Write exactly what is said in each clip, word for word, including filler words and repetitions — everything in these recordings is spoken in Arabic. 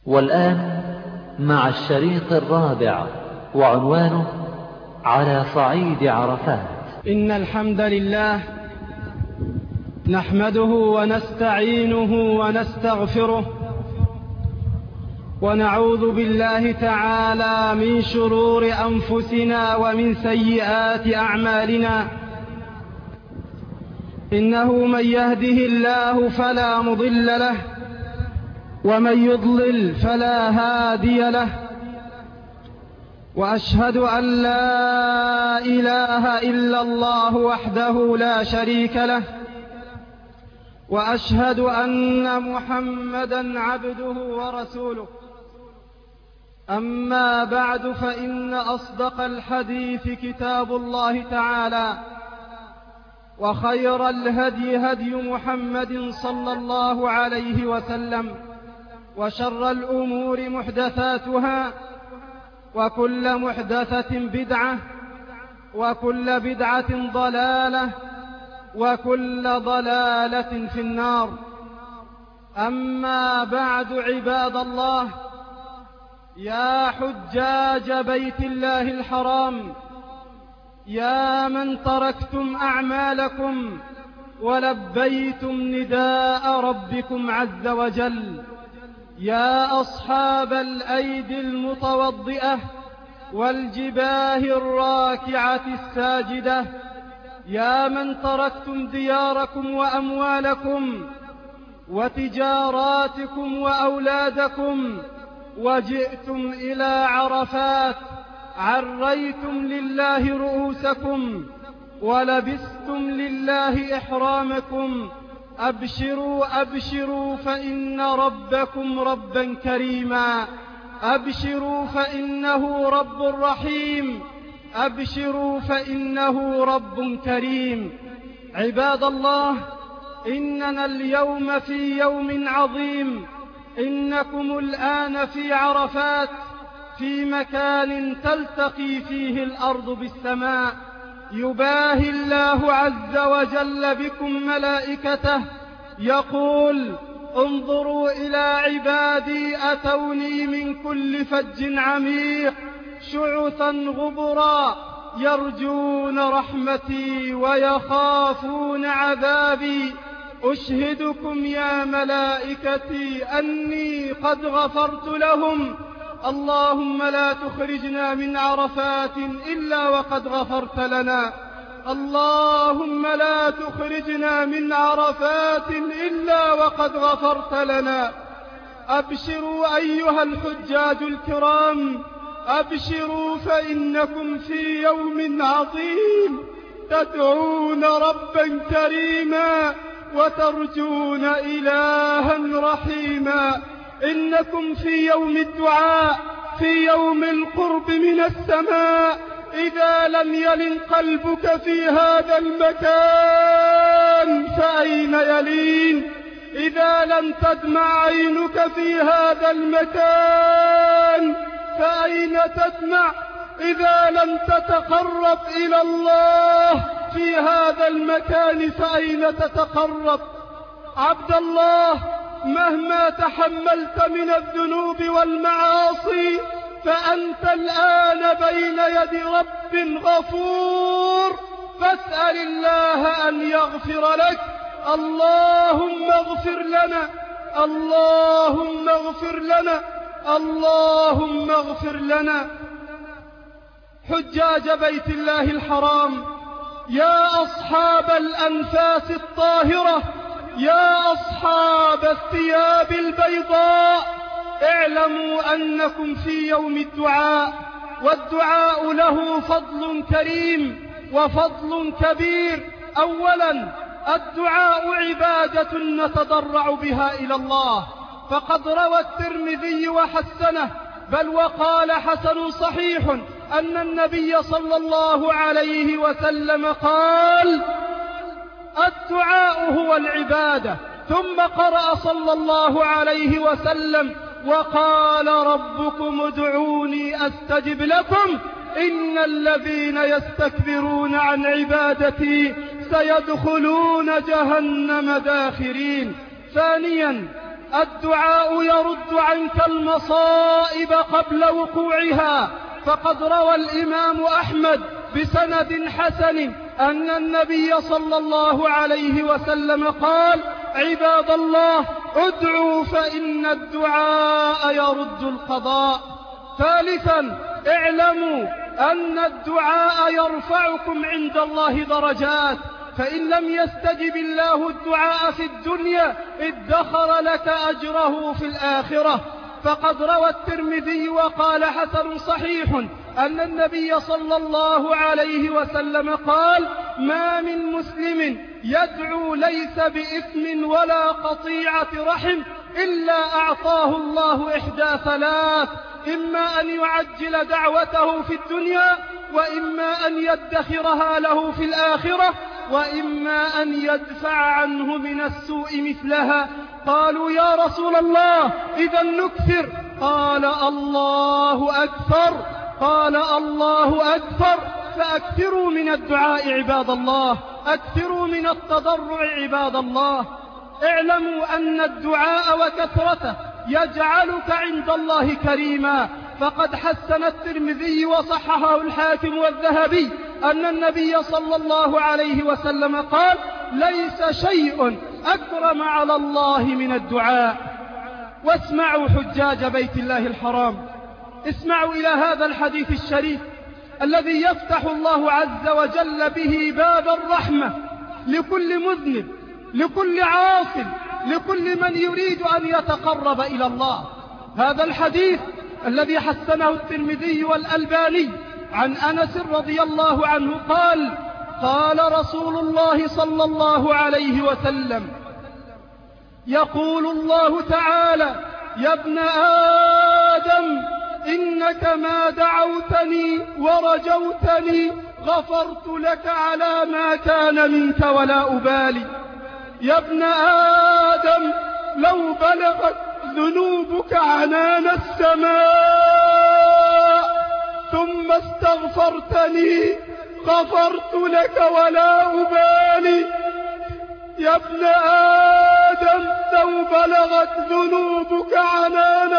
والآن مع الشريط الرابع وعنوانه على صعيد عرفات. إن الحمد لله نحمده ونستعينه ونستغفره ونعوذ بالله تعالى من شرور أنفسنا ومن سيئات أعمالنا. إنه من يهده الله فلا مضل له ومن يضلل فلا هادي له، وأشهد أن لا إله إلا الله وحده لا شريك له، وأشهد أن محمدا عبده ورسوله. أما بعد، فإن أصدق الحديث كتاب الله تعالى، وخير الهدي هدي محمد صلى الله عليه وسلم، وشر الأمور محدثاتها، وكل محدثة بدعة، وكل بدعة ضلالة، وكل ضلالة في النار. أما بعد، عباد الله، يا حجاج بيت الله الحرام، يا من تركتم أعمالكم ولبيتم نداء ربكم عز وجل، يا أصحاب الأيدي المتوضئة والجباه الراكعة الساجدة، يا من تركتم دياركم وأموالكم وتجاراتكم وأولادكم وجئتم إلى عرفات، عريتم لله رؤوسكم ولبستم لله إحرامكم، أبشروا أبشروا فإن ربكم ربا كريما، أبشروا فإنه رب رحيم، أبشروا فإنه رب كريم. عباد الله، إننا اليوم في يوم عظيم، إنكم الآن في عرفات، في مكان تلتقي فيه الأرض بالسماء، يباهي الله عز وجل بكم ملائكته، يقول: انظروا إلى عبادي أتوني من كل فج عميق شعثا غبرا، يرجون رحمتي ويخافون عذابي، أشهدكم يا ملائكتي أني قد غفرت لهم. اللهم لا تخرجنا من عرفات إلا وقد غفرت لنا، اللهم لا تخرجنا من عرفات إلا وقد غفرت لنا. أبشروا أيها الحجاج الكرام، أبشروا فإنكم في يوم عظيم، تدعون ربا كريما وترجون إلها رحيما. إنكم في يوم الدعاء، في يوم القرب من السماء. إذا لم يلن قلبك في هذا المكان فأين يلين؟ إذا لم تدمع عينك في هذا المكان فأين تدمع؟ إذا لم تتقرب إلى الله في هذا المكان فأين تتقرب؟ عبد الله، مهما تحملت من الذنوب والمعاصي فأنت الآن بين يد رب غفور، فاسأل الله أن يغفر لك. اللهم اغفر لنا، اللهم اغفر لنا، اللهم اغفر لنا. حجاج بيت الله الحرام، يا أصحاب الأنفاس الطاهرة، يا أصحاب الثياب البيضاء، اعلموا أنكم في يوم الدعاء، والدعاء له فضل كريم وفضل كبير. أولا، الدعاء عبادة نتضرع بها إلى الله، فقد روى الترمذي وحسنه، بل وقال حسن صحيح، أن النبي صلى الله عليه وسلم قال: الدعاء هو العبادة. ثم قرأ صلى الله عليه وسلم: وقال ربكم ادعوني أستجب لكم، إن الذين يستكبرون عن عبادتي سيدخلون جهنم داخرين. ثانيا، الدعاء يرد عنك المصائب قبل وقوعها. فقد روى الإمام أحمد بسند حسن أن النبي صلى الله عليه وسلم قال: عباد الله ادعوا فإن الدعاء يرد القضاء. ثالثا، اعلموا أن الدعاء يرفعكم عند الله درجات، فإن لم يستجب الله الدعاء في الدنيا ادخر لك أجره في الآخرة. فقد روى الترمذي وقال حسن صحيح أن النبي صلى الله عليه وسلم قال: ما من مسلم يدعو ليس بإثم ولا قطيعة رحم إلا أعطاه الله إحدى ثلاث: إما أن يعجل دعوته في الدنيا، وإما أن يدخرها له في الآخرة، وإما أن يدفع عنه من السوء مثلها. قالوا: يا رسول الله إذا نكثر؟ قال: الله أكثر. قال: الله أكثر. فأكثروا من الدعاء عباد الله، أكثروا من التضرع عباد الله. اعلموا أن الدعاء وكثرته يجعلك عند الله كريما. فقد حسن الترمذي وصححه الحاكم والذهبي أن النبي صلى الله عليه وسلم قال: ليس شيء أكرم على الله من الدعاء. واسمعوا حجاج بيت الله الحرام، اسمعوا إلى هذا الحديث الشريف الذي يفتح الله عز وجل به باب الرحمة لكل مذنب، لكل عاص، لكل من يريد أن يتقرب إلى الله. هذا الحديث الذي حسنه الترمذي والألباني عن أنس رضي الله عنه قال: قال رسول الله صلى الله عليه وسلم: يقول الله تعالى: يا ابن آدم إنك ما دعوتني ورجوتني غفرت لك على ما كان منك ولا أبالي. يا ابن آدم لو بلغت ذنوبك عنان السماء ثم استغفرتني غفرت لك ولا أبالي. يا ابن آدم لو بلغت ذنوبك عنان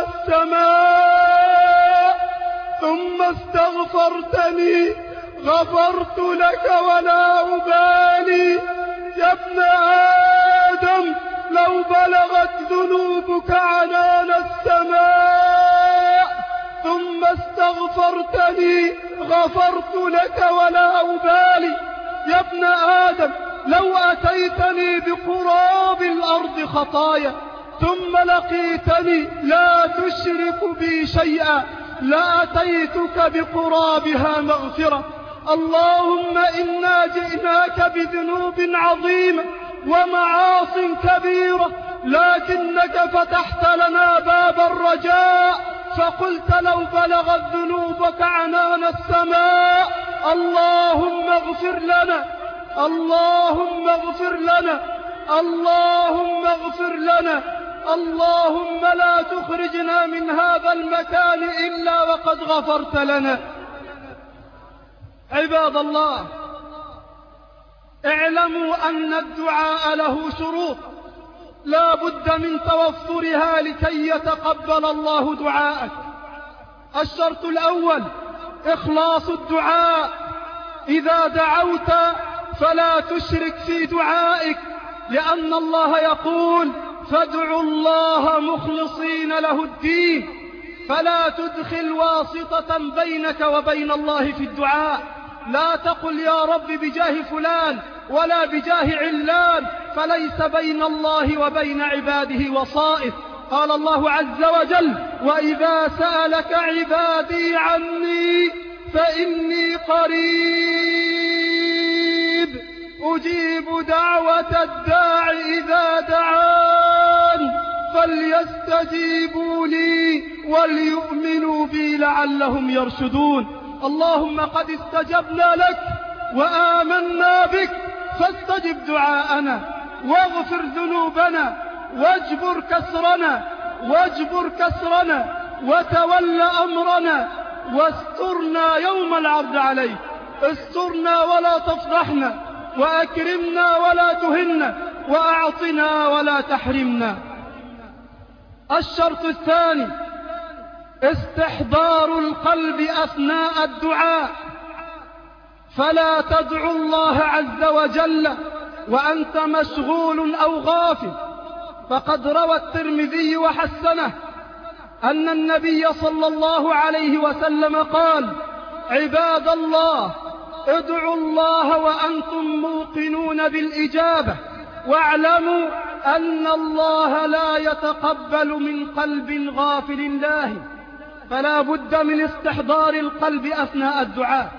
السماء ثم استغفرتني غفرت لك ولا أبالي. يا ابن آدم لو بلغت ذنوبك عنان السماء ثم استغفرتني غفرت لك ولا أبالي. يا ابن آدم لو أتيتني بقراب الأرض خطايا ثم لقيتني لا تشرك بي شيئا لأتيتك بقرابها مغفرة. اللهم إنا جئناك بذنوب عظيمة ومعاص كبيرة، لكنك فتحت لنا باب الرجاء فقلت لو بلغت ذنوبك عنان السماء اللهم اغفر لنا، اللهم اغفر لنا، اللهم اغفر لنا، اللهم لا تخرجنا من هذا المكان إلا وقد غفرت لنا. عباد الله، اعلموا أن الدعاء له شروط لا بد من توفرها لكي يتقبل الله دعاءك. الشرط الأول إخلاص الدعاء. إذا دعوت فلا تشرك في دعائك، لأن الله يقول: فادعوا الله مخلصين له الدين. فلا تدخل واسطة بينك وبين الله في الدعاء. لا تقل يا رب بجاه فلان ولا بجاه علان، فليس بين الله وبين عباده وسائط. قال الله عز وجل: وإذا سألك عبادي عني فإني قريب أجيب دعوة الداع إذا دعان فليستجيبوا لي وليؤمنوا بي لعلهم يرشدون. اللهم قد استجبنا لك وآمنا بك فاستجب دعاءنا واغفر ذنوبنا واجبر كسرنا واجبر كسرنا وتول أمرنا واسترنا يوم العرض عليك. استرنا ولا تفضحنا، وأكرمنا ولا تهنا، وأعطنا ولا تحرمنا. الشرط الثاني استحضار القلب أثناء الدعاء، فلا تدعو الله عز وجل وأنت مشغول أو غافل. فقد روى الترمذي وحسنه أن النبي صلى الله عليه وسلم قال: عباد الله، ادعوا الله وأنتم موقنون بالإجابة، واعلموا أن الله لا يتقبل من قلب غافل لاهٍ. فلا بد من استحضار القلب أثناء الدعاء.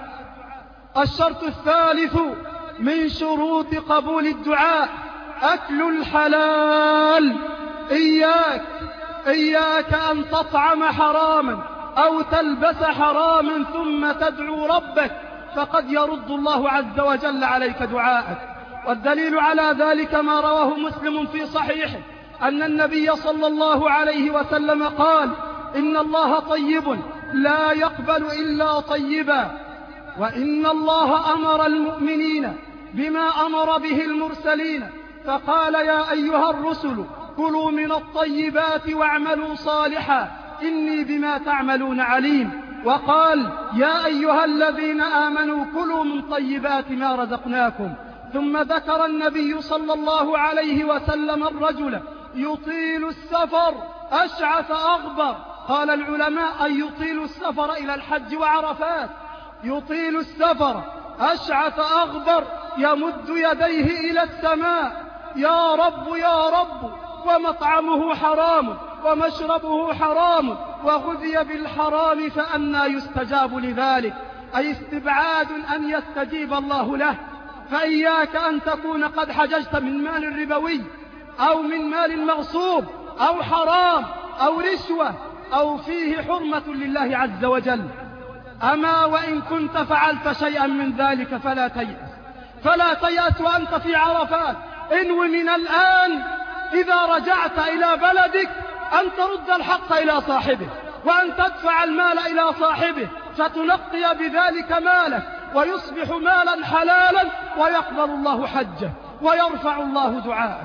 الشرط الثالث من شروط قبول الدعاء أكل الحلال. إياك إياك أن تطعم حراما أو تلبس حراما ثم تدعو ربك، فقد يرد الله عز وجل عليك دعاءك. والدليل على ذلك ما رواه مسلم في صحيحه أن النبي صلى الله عليه وسلم قال: إن الله طيب لا يقبل إلا طيبا، وإن الله أمر المؤمنين بما أمر به المرسلين، فقال: يا أيها الرسل كلوا من الطيبات واعملوا صالحا إني بما تعملون عليم. وقال: يا أيها الذين آمنوا كلوا من طيبات ما رزقناكم. ثم ذكر النبي صلى الله عليه وسلم الرجل يطيل السفر أشعث أغبر. قال العلماء: أن يطيل السفر إلى الحج وعرفات. يطيل السفر أشعث أغبر يمد يديه إلى السماء: يا رب يا رب، ومطعمه حرام ومشربه حرام وغذي بالحرام فأنى يستجاب لذلك، أي استبعاد أن يستجيب الله له. فإياك أن تكون قد حججت من مال ربوي أو من مال مغصوب أو حرام أو رشوة أو فيه حرمة لله عز وجل. أما وإن كنت فعلت شيئا من ذلك فلا تيأس فلا تيأس وأنت في عرفات. انو من الآن إذا رجعت إلى بلدك أن ترد الحق إلى صاحبه، وأن تدفع المال إلى صاحبه، فتنقي بذلك مالك ويصبح مالا حلالا، ويقبل الله حجه ويرفع الله دعاءك.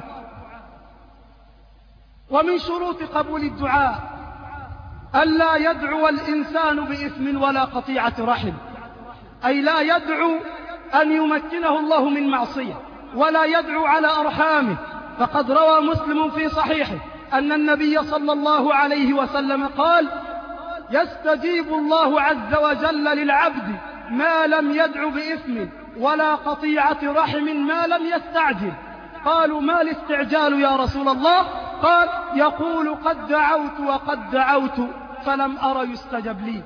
ومن شروط قبول الدعاء ألا يدعو الإنسان بإثم ولا قطيعة رحم، أي لا يدعو أن يمكنه الله من معصية، ولا يدعو على أرحامه. فقد روى مسلم في صحيحه أن النبي صلى الله عليه وسلم قال: يستجيب الله عز وجل للعبد ما لم يدع بإثم ولا قطيعة رحم ما لم يستعجل. قالوا: ما الاستعجال يا رسول الله؟ قال: يقول: قد دعوت وقد دعوت فلم أر يستجب لي.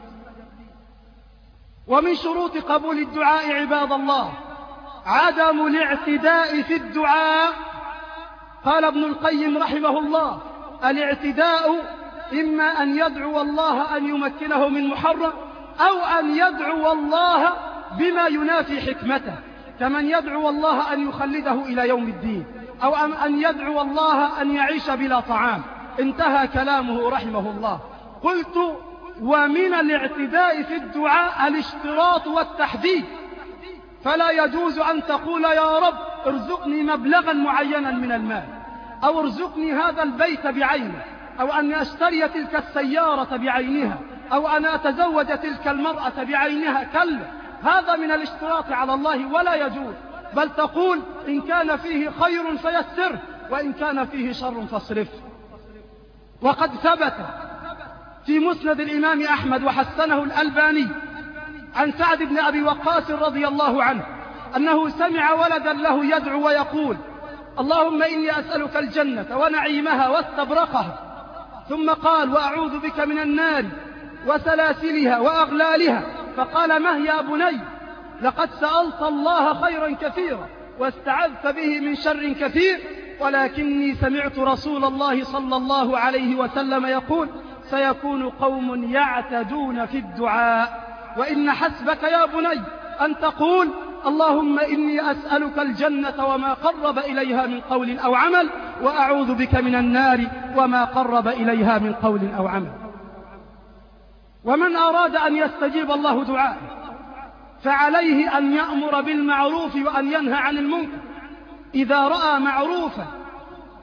ومن شروط قبول الدعاء عباد الله عدم الاعتداء في الدعاء. قال ابن القيم رحمه الله: الاعتداء إما أن يدعو الله أن يمكنه من محرم، أو أن يدعو الله بما ينافي حكمته، كمن يدعو الله أن يخلده إلى يوم الدين، أو أن يدعو الله أن يعيش بلا طعام. انتهى كلامه رحمه الله. قلت: ومن الاعتداء في الدعاء الاشتراط والتحديد، فلا يجوز أن تقول: يا رب ارزقني مبلغا معينا من المال، أو ارزقني هذا البيت بعينه، أو أن أشتري تلك السيارة بعينها، أو أن أتزوج تلك المرأة بعينها. كلا، هذا من الاشتراط على الله ولا يجوز. بل تقول: إن كان فيه خير فيسره، وإن كان فيه شر فاصرفه. وقد ثبت في مسند الإمام أحمد وحسنه الألباني عن سعد بن أبي وقاص رضي الله عنه أنه سمع ولدا له يدعو ويقول: اللهم إني أسألك الجنة ونعيمها واستبرقها. ثم قال: وأعوذ بك من النار وسلاسلها وأغلالها. فقال: مه يا بني، لقد سألت الله خيرا كثيرا واستعذت به من شر كثير، ولكني سمعت رسول الله صلى الله عليه وسلم يقول: سيكون قوم يعتدون في الدعاء، وإن حسبك يا بني أن تقول: اللهم إني أسألك الجنة وما قرب إليها من قول أو عمل، وأعوذ بك من النار وما قرب إليها من قول أو عمل. ومن أراد أن يستجيب الله دعاءه فعليه أن يأمر بالمعروف وأن ينهى عن المنكر. إذا رأى معروفا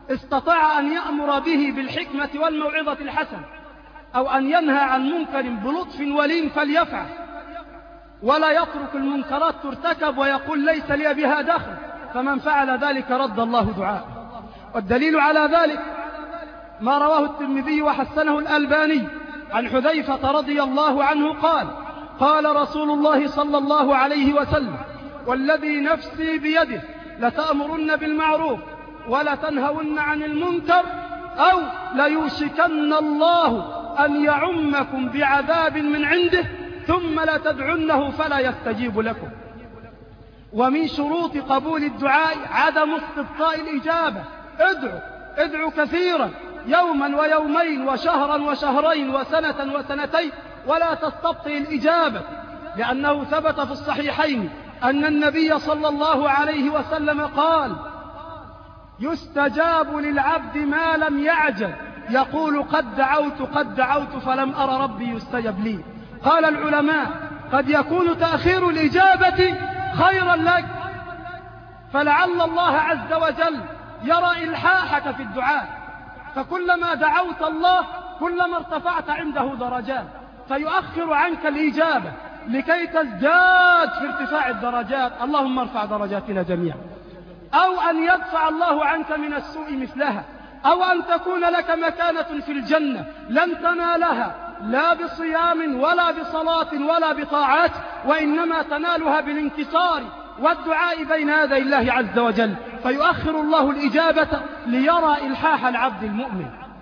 استطاع أن يأمر به بالحكمة والموعظة الحسنة أو أن ينهى عن منكر بلطف ولين فليفعل، ولا يترك المنكرات ترتكب ويقول ليس لي بها دخل، فمن فعل ذلك رد الله دعاءه. والدليل على ذلك ما رواه الترمذي وحسنه الألباني عن حذيفة رضي الله عنه قال: قال رسول الله صلى الله عليه وسلم: والذي نفسي بيده لتأمرن بالمعروف ولتنهون عن المنكر أو ليوشكن الله أن يعمكم بعذاب من عنده ثم لتدعنه فلا يستجيب لكم. ومن شروط قبول الدعاء عدم استبطاء الإجابة. ادعوا ادعوا كثيرا، يوما ويومين وشهرا وشهرين وسنة وسنتين، ولا تستبطئ الإجابة، لأنه ثبت في الصحيحين أن النبي صلى الله عليه وسلم قال: يستجاب للعبد ما لم يعجل، يقول قد دعوت قد دعوت فلم أر ربي يستجب لي. قال العلماء: قد يكون تأخير الإجابة خيرا لك، فلعل الله عز وجل يرى إلحاحك في الدعاء، فكلما دعوت الله كلما ارتفعت عنده درجات، فيؤخر عنك الإجابة لكي تزداد في ارتفاع الدرجات. اللهم ارفع درجاتنا جميعا. أو أن يدفع الله عنك من السوء مثلها، أو أن تكون لك مكانة في الجنة لن تنالها لا بصيام ولا بصلاة ولا بطاعات، وإنما تنالها بالانكسار والدعاء بين يدي الله عز وجل، فيؤخر الله الإجابة ليرى إلحاح العبد المؤمن.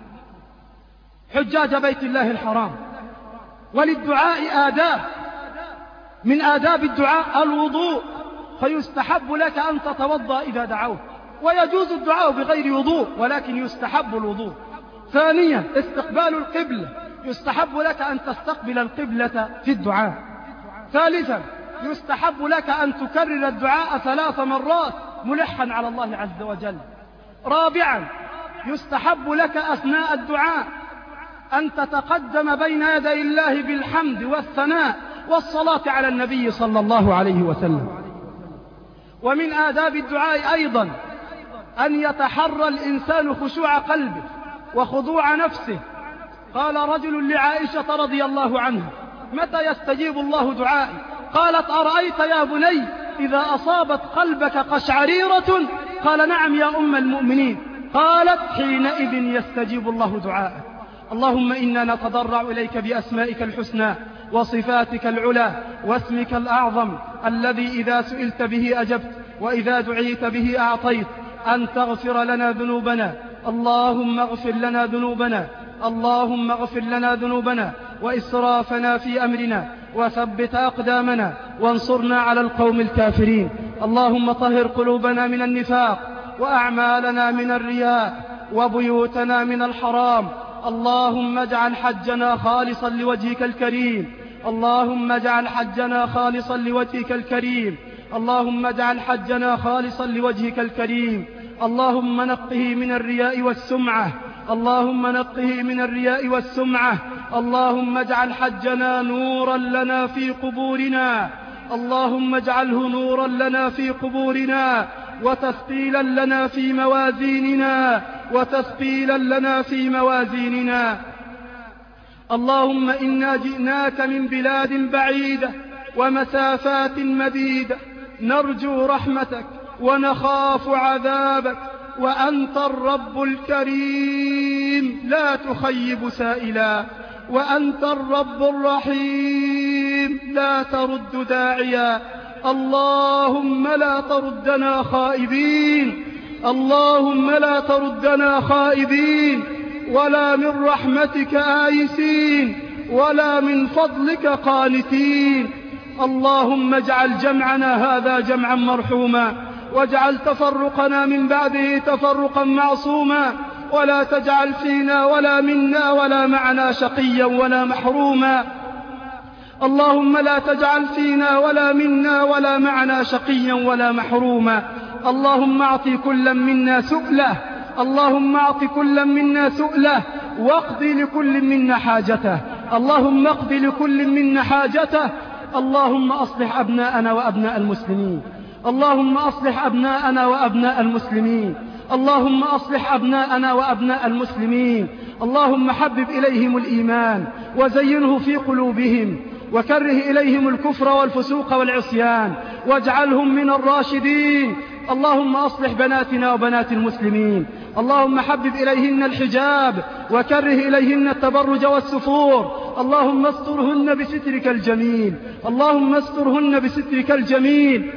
حجاج بيت الله الحرام، وللدعاء آداب، من آداب الدعاء الوضوء، فيستحب لك أن تتوضأ إذا دعوت، ويجوز الدعاء بغير وضوء ولكن يستحب الوضوء. ثانيا استقبال القبلة، يستحب لك أن تستقبل القبلة في الدعاء. ثالثا يستحب لك أن تكرر الدعاء ثلاث مرات ملحا على الله عز وجل. رابعا يستحب لك أثناء الدعاء أن تتقدم بين يدي الله بالحمد والثناء والصلاة على النبي صلى الله عليه وسلم. ومن آداب الدعاء أيضا أن يتحرى الإنسان خشوع قلبه وخضوع نفسه. قال رجل لعائشة رضي الله عنها: متى يستجيب الله دعائي؟ قالت: أرأيت يا بني إذا أصابت قلبك قشعريرة؟ قال: نعم يا أم المؤمنين. قالت: حينئذ يستجيب الله دعائك. اللهم إنا نتضرع إليك بأسمائك الحسنى وصفاتك العلى واسمك الأعظم الذي إذا سئلت به أجبت وإذا دعيت به أعطيت، أن تغفر لنا ذنوبنا. اللهم اغفر لنا ذنوبنا، اللهم اغفر لنا ذنوبنا وإسرافنا في أمرنا، وثبت أقدامنا وانصرنا على القوم الكافرين. اللهم طهر قلوبنا من النفاق، وأعمالنا من الرياء، وبيوتنا من الحرام. اللهم اجعل حجنا خالصا لوجهك الكريم، اللهم اجعل حجنا خالصا لوجهك الكريم، اللهم اجعل حجنا خالصا لوجهك الكريم. اللهم نقه من الرياء والسمعة، اللهم نقه من الرياء والسمعة. اللهم اجعل حجنا نورا لنا في قبورنا، اللهم اجعله نورا لنا في قبورنا، وتثقيلا لنا في موازيننا، وتثقيلا لنا في موازيننا. اللهم إنا جئناك من بلاد بعيدة ومسافات مديدة، نرجو رحمتك ونخاف عذابك، وأنت الرب الكريم لا تخيب سائلا، وأنت الرب الرحيم لا ترد داعيا. اللهم لا تردنا خائبين، اللهم لا تردنا خائبين، ولا من رحمتك آيسين، ولا من فضلك قانتين. اللهم اجعل جمعنا هذا جمعا مرحوما، واجعل تفرقنا من بعده تفرقا معصوما، ولا تجعل فينا ولا منا ولا معنا شقيا ولا محروما. اللهم لا تجعل فينا ولا منا ولا معنا شقيا ولا محروما. اللهم اعط كلا منا سؤله، اللهم اعط كلا منا سؤله، واقض لكل منا حاجته، اللهم اقض لكل منا حاجته. اللهم أصلح أبناءنا وأبناء المسلمين، اللهم أصلح أبناءنا وأبناء المسلمين، اللهم أصلح أبناءنا وأبناء المسلمين. اللهم حبب إليهم الإيمان وزينه في قلوبهم وكره إليهم الكفر والفسوق والعصيان واجعلهم من الراشدين. اللهم أصلح بناتنا وبنات المسلمين. اللهم حبب إليهن الحجاب وكره إليهن التبرج والسفور. اللهم استرهن بسترك الجميل. اللهم استرهن بسترك الجميل.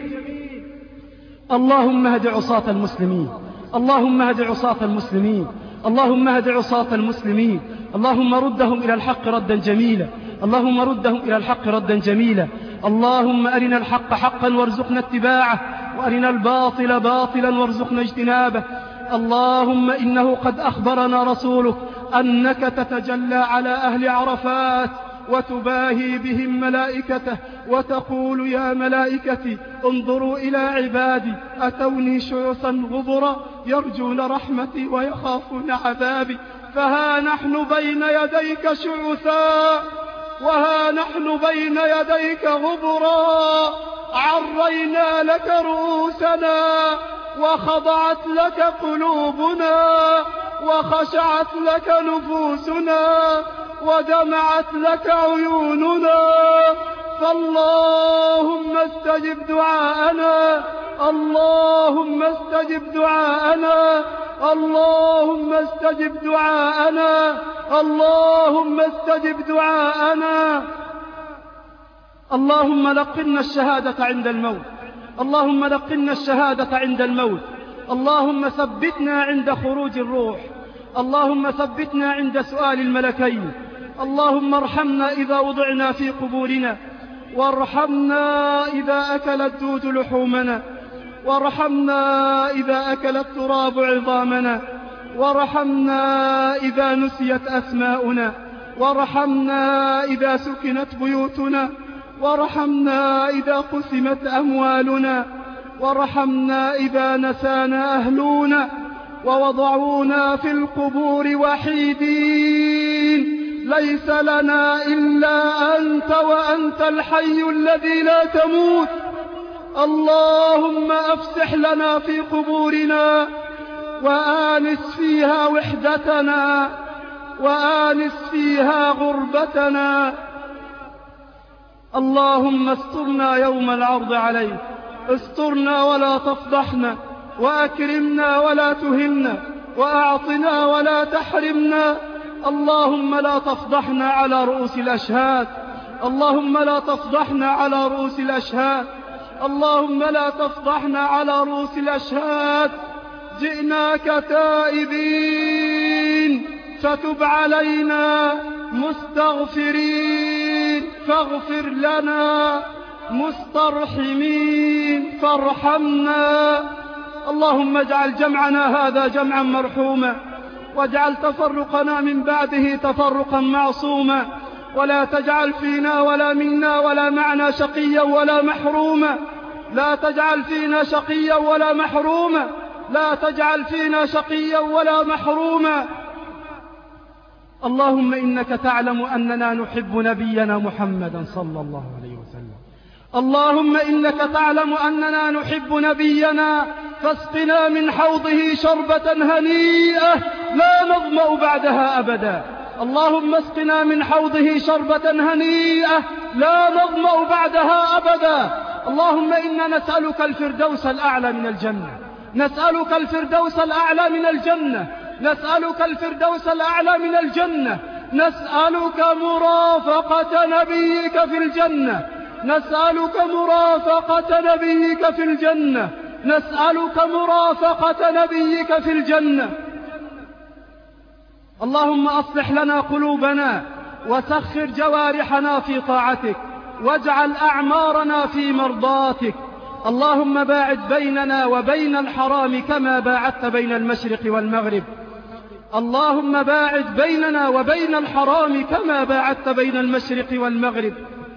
اللهم اهد عصاة المسلمين. اللهم اهد عصاة المسلمين. اللهم اهد عصاة المسلمين. اللهم ردهم إلى الحق ردا جميلا. اللهم ردهم إلى الحق ردا جميلا. اللهم أرنا الحق حقا وارزقنا اتباعه وأرنا الباطل باطلا وارزقنا اجتنابه. اللهم إنه قد أخبرنا رسولك أنك تتجلى على أهل عرفات وتباهي بهم ملائكته وتقول يا ملائكتي انظروا إلى عبادي أتوني شعثا غبرا يرجون رحمتي ويخافون عذابي. فها نحن بين يديك شعثا وها نحن بين يديك غبرا، عرينا لك رؤوسنا وخضعت لك قلوبنا وخشعت لك نفوسنا ودمعت لك عيوننا. فاللهم استجب دعاءنا. اللهم استجب دعاءنا. اللهم استجب دعاءنا. اللهم استجب دعاءنا. اللهم لقنا الشهادة عند الموت. اللهم لقنا الشهادة عند الموت. اللهم ثبتنا عند خروج الروح. اللهم ثبتنا عند سؤال الملكين. اللهم ارحمنا إذا وضعنا في قبورنا، وارحمنا إذا أكل الدود لحومنا، وارحمنا إذا أكل التراب عظامنا، وارحمنا إذا نسيت أسماؤنا، وارحمنا إذا سكنت بيوتنا، وارحمنا إذا قسمت أموالنا، وارحمنا إذا نسانا أهلنا ووضعونا في القبور وحيدين ليس لنا إلا أنت وأنت الحي الذي لا تموت. اللهم أفسح لنا في قبورنا وآنس فيها وحدتنا وآنس فيها غربتنا. اللهم استرنا يوم العرض عليك. استرنا ولا تفضحنا، وأكرمنا ولا تهنا، وأعطنا ولا تحرمنا. اللهم لا تفضحنا على رؤوس الأشهاد. اللهم لا تفضحنا على رؤوس الأشهاد. اللهم لا تفضحنا على رؤوس الأشهاد. جئناك تائبين فتب علينا، مستغفرين فاغفر لنا، مسترحمين فارحمنا. اللهم اجعل جمعنا هذا جمعا مرحوما، واجعل تفرقنا من بعده تفرقا معصوما، ولا تجعل فينا ولا منا ولا معنا شقيا ولا محروما. لا تجعل فينا شقيا ولا محروما. لا تجعل فينا شقيا ولا محروما. اللهم إنك تعلم أننا نحب نبينا محمدا صلى الله عليه وسلم. اللهم إنك تعلم أننا نحب نبينا، فاسقنا من حوضه شربة هنيئة لا نظمأ بعدها أبدا. اللهم اسقنا من حوضه شربة هنيئة لا نظمأ بعدها أبدا. اللهم إنا نسألك الفردوس الأعلى من الجنة. نسألك الفردوس الأعلى من الجنة. نسألك الفردوس الأعلى من الجنة. نسألك مرافقة نبيك في الجنة. نسألك مرافقة نبيك في الجنة. نسألك مرافقة نبيك في الجنة. اللهم أصلح لنا قلوبنا وسخر جوارحنا في طاعتك، واجعل أعمارنا في مرضاتك. اللهم باعد بيننا وبين الحرام كما باعدت بين المشرق والمغرب. اللهم باعد بيننا وبين الحرام كما باعدت بين المشرق والمغرب.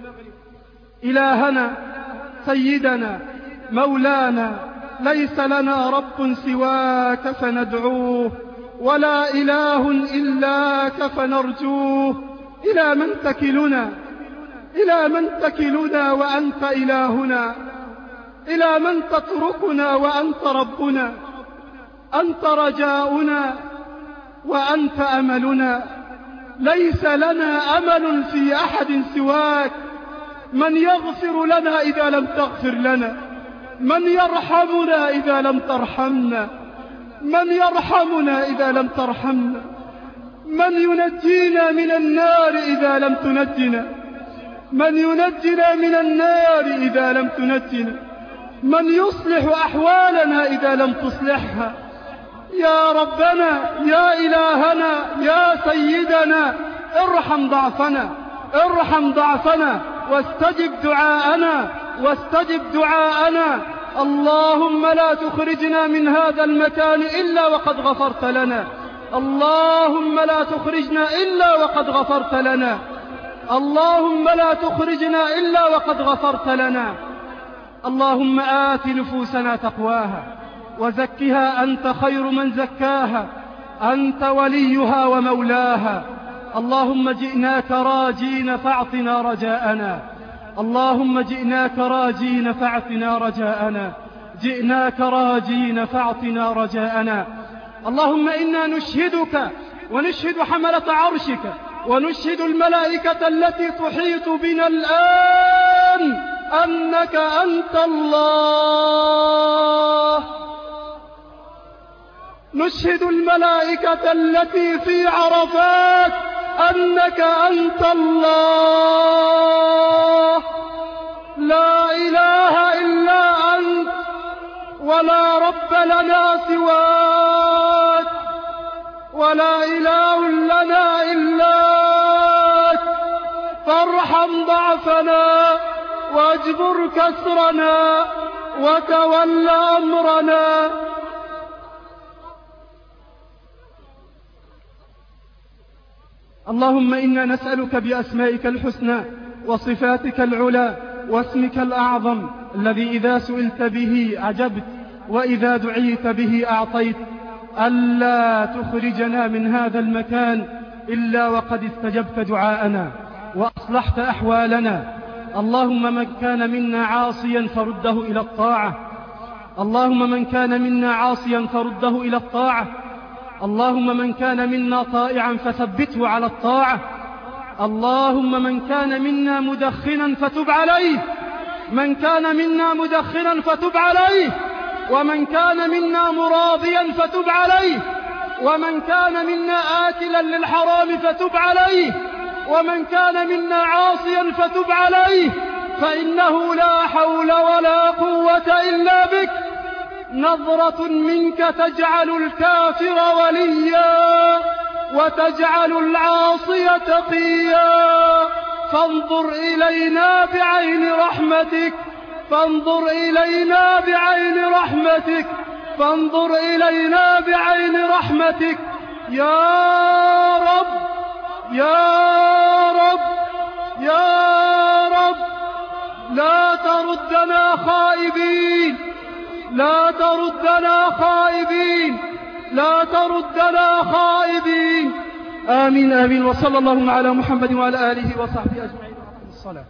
إلهنا سيدنا مولانا، ليس لنا رب سواك فندعوه، ولا إله إلاك فنرجوه. إلى من تكلنا؟ إلى من تكلنا وأنت إلهنا؟ إلى من تتركنا وأنت ربنا؟ أنت رجاؤنا وأنت أملنا، ليس لنا أمل في أحد سواك. من يغفر لنا إذا لم تغفر لنا؟ من يرحمنا إذا لم ترحمنا؟ من يرحمنا إذا لم ترحمنا؟ من ينجينا من النار إذا لم تنجنا؟ من ينجنا من النار إذا لم تنجنا؟ من يصلح أحوالنا إذا لم تصلحها؟ يا ربنا، يا إلهنا، يا سيدنا، ارحم ضعفنا، ارحم ضعفنا، واستجب دعاءنا، واستجب دعاءنا. اللهم لا تخرجنا من هذا المكان إلا وقد غفرت لنا، اللهم لا تخرجنا إلا وقد غفرت لنا، اللهم لا تخرجنا إلا وقد غفرت لنا. اللهم آت نفوسنا تقواها وزكها، أنت خير من زكاها، أنت وليها ومولاها. اللهم جئناك راجين فاعطنا رجاءنا، اللهم جئناك راجين فاعطنا رجاءنا، جئناك راجين فاعطنا رجاءنا. اللهم إنا نشهدك ونشهد حملة عرشك ونشهد الملائكة التي تحيط بنا الآن أنك أنت الله. نشهد الملائكة التي في عرفات أنك أنت الله، لا إله إلا أنت ولا رب لنا سواك ولا إله لنا إلاك. فارحم ضعفنا واجبر كسرنا وتول أمرنا. اللهم إنا نسألك بأسمائك الحسنى وصفاتك العلى واسمك الأعظم الذي إذا سئلت به أجبت وإذا دعيت به أعطيت، ألا تخرجنا من هذا المكان إلا وقد استجبت دعاءنا وأصلحت أحوالنا. اللهم من كان منا عاصيا فرده إلى الطاعة، اللهم من كان منا عاصيا فرده إلى الطاعة، اللهم من كان منا طائعا فثبته على الطاعة، اللهم من كان منا مدخنا فتب عليه، من كان منا مدخنا فتب عليه، ومن كان منا مراضيا فتب عليه، ومن كان منا آكلا للحرام فتب عليه، ومن كان منا عاصيا فتب عليه، فإنه لا حول ولا قوة إلا بك. نظرة منك تجعل الكافر وليا وتجعل العاصي تقيا، فانظر إلينا بعين رحمتك، فانظر إلينا بعين رحمتك، فانظر إلينا بعين رحمتك يا رب، يا رب، يا رب. لا تردنا خائبين، لا تردنا خائبين، لا تردنا خائبين. آمين آمين. وصلى الله على محمد وعلى آله وصحبه أجمعين. الصلاة.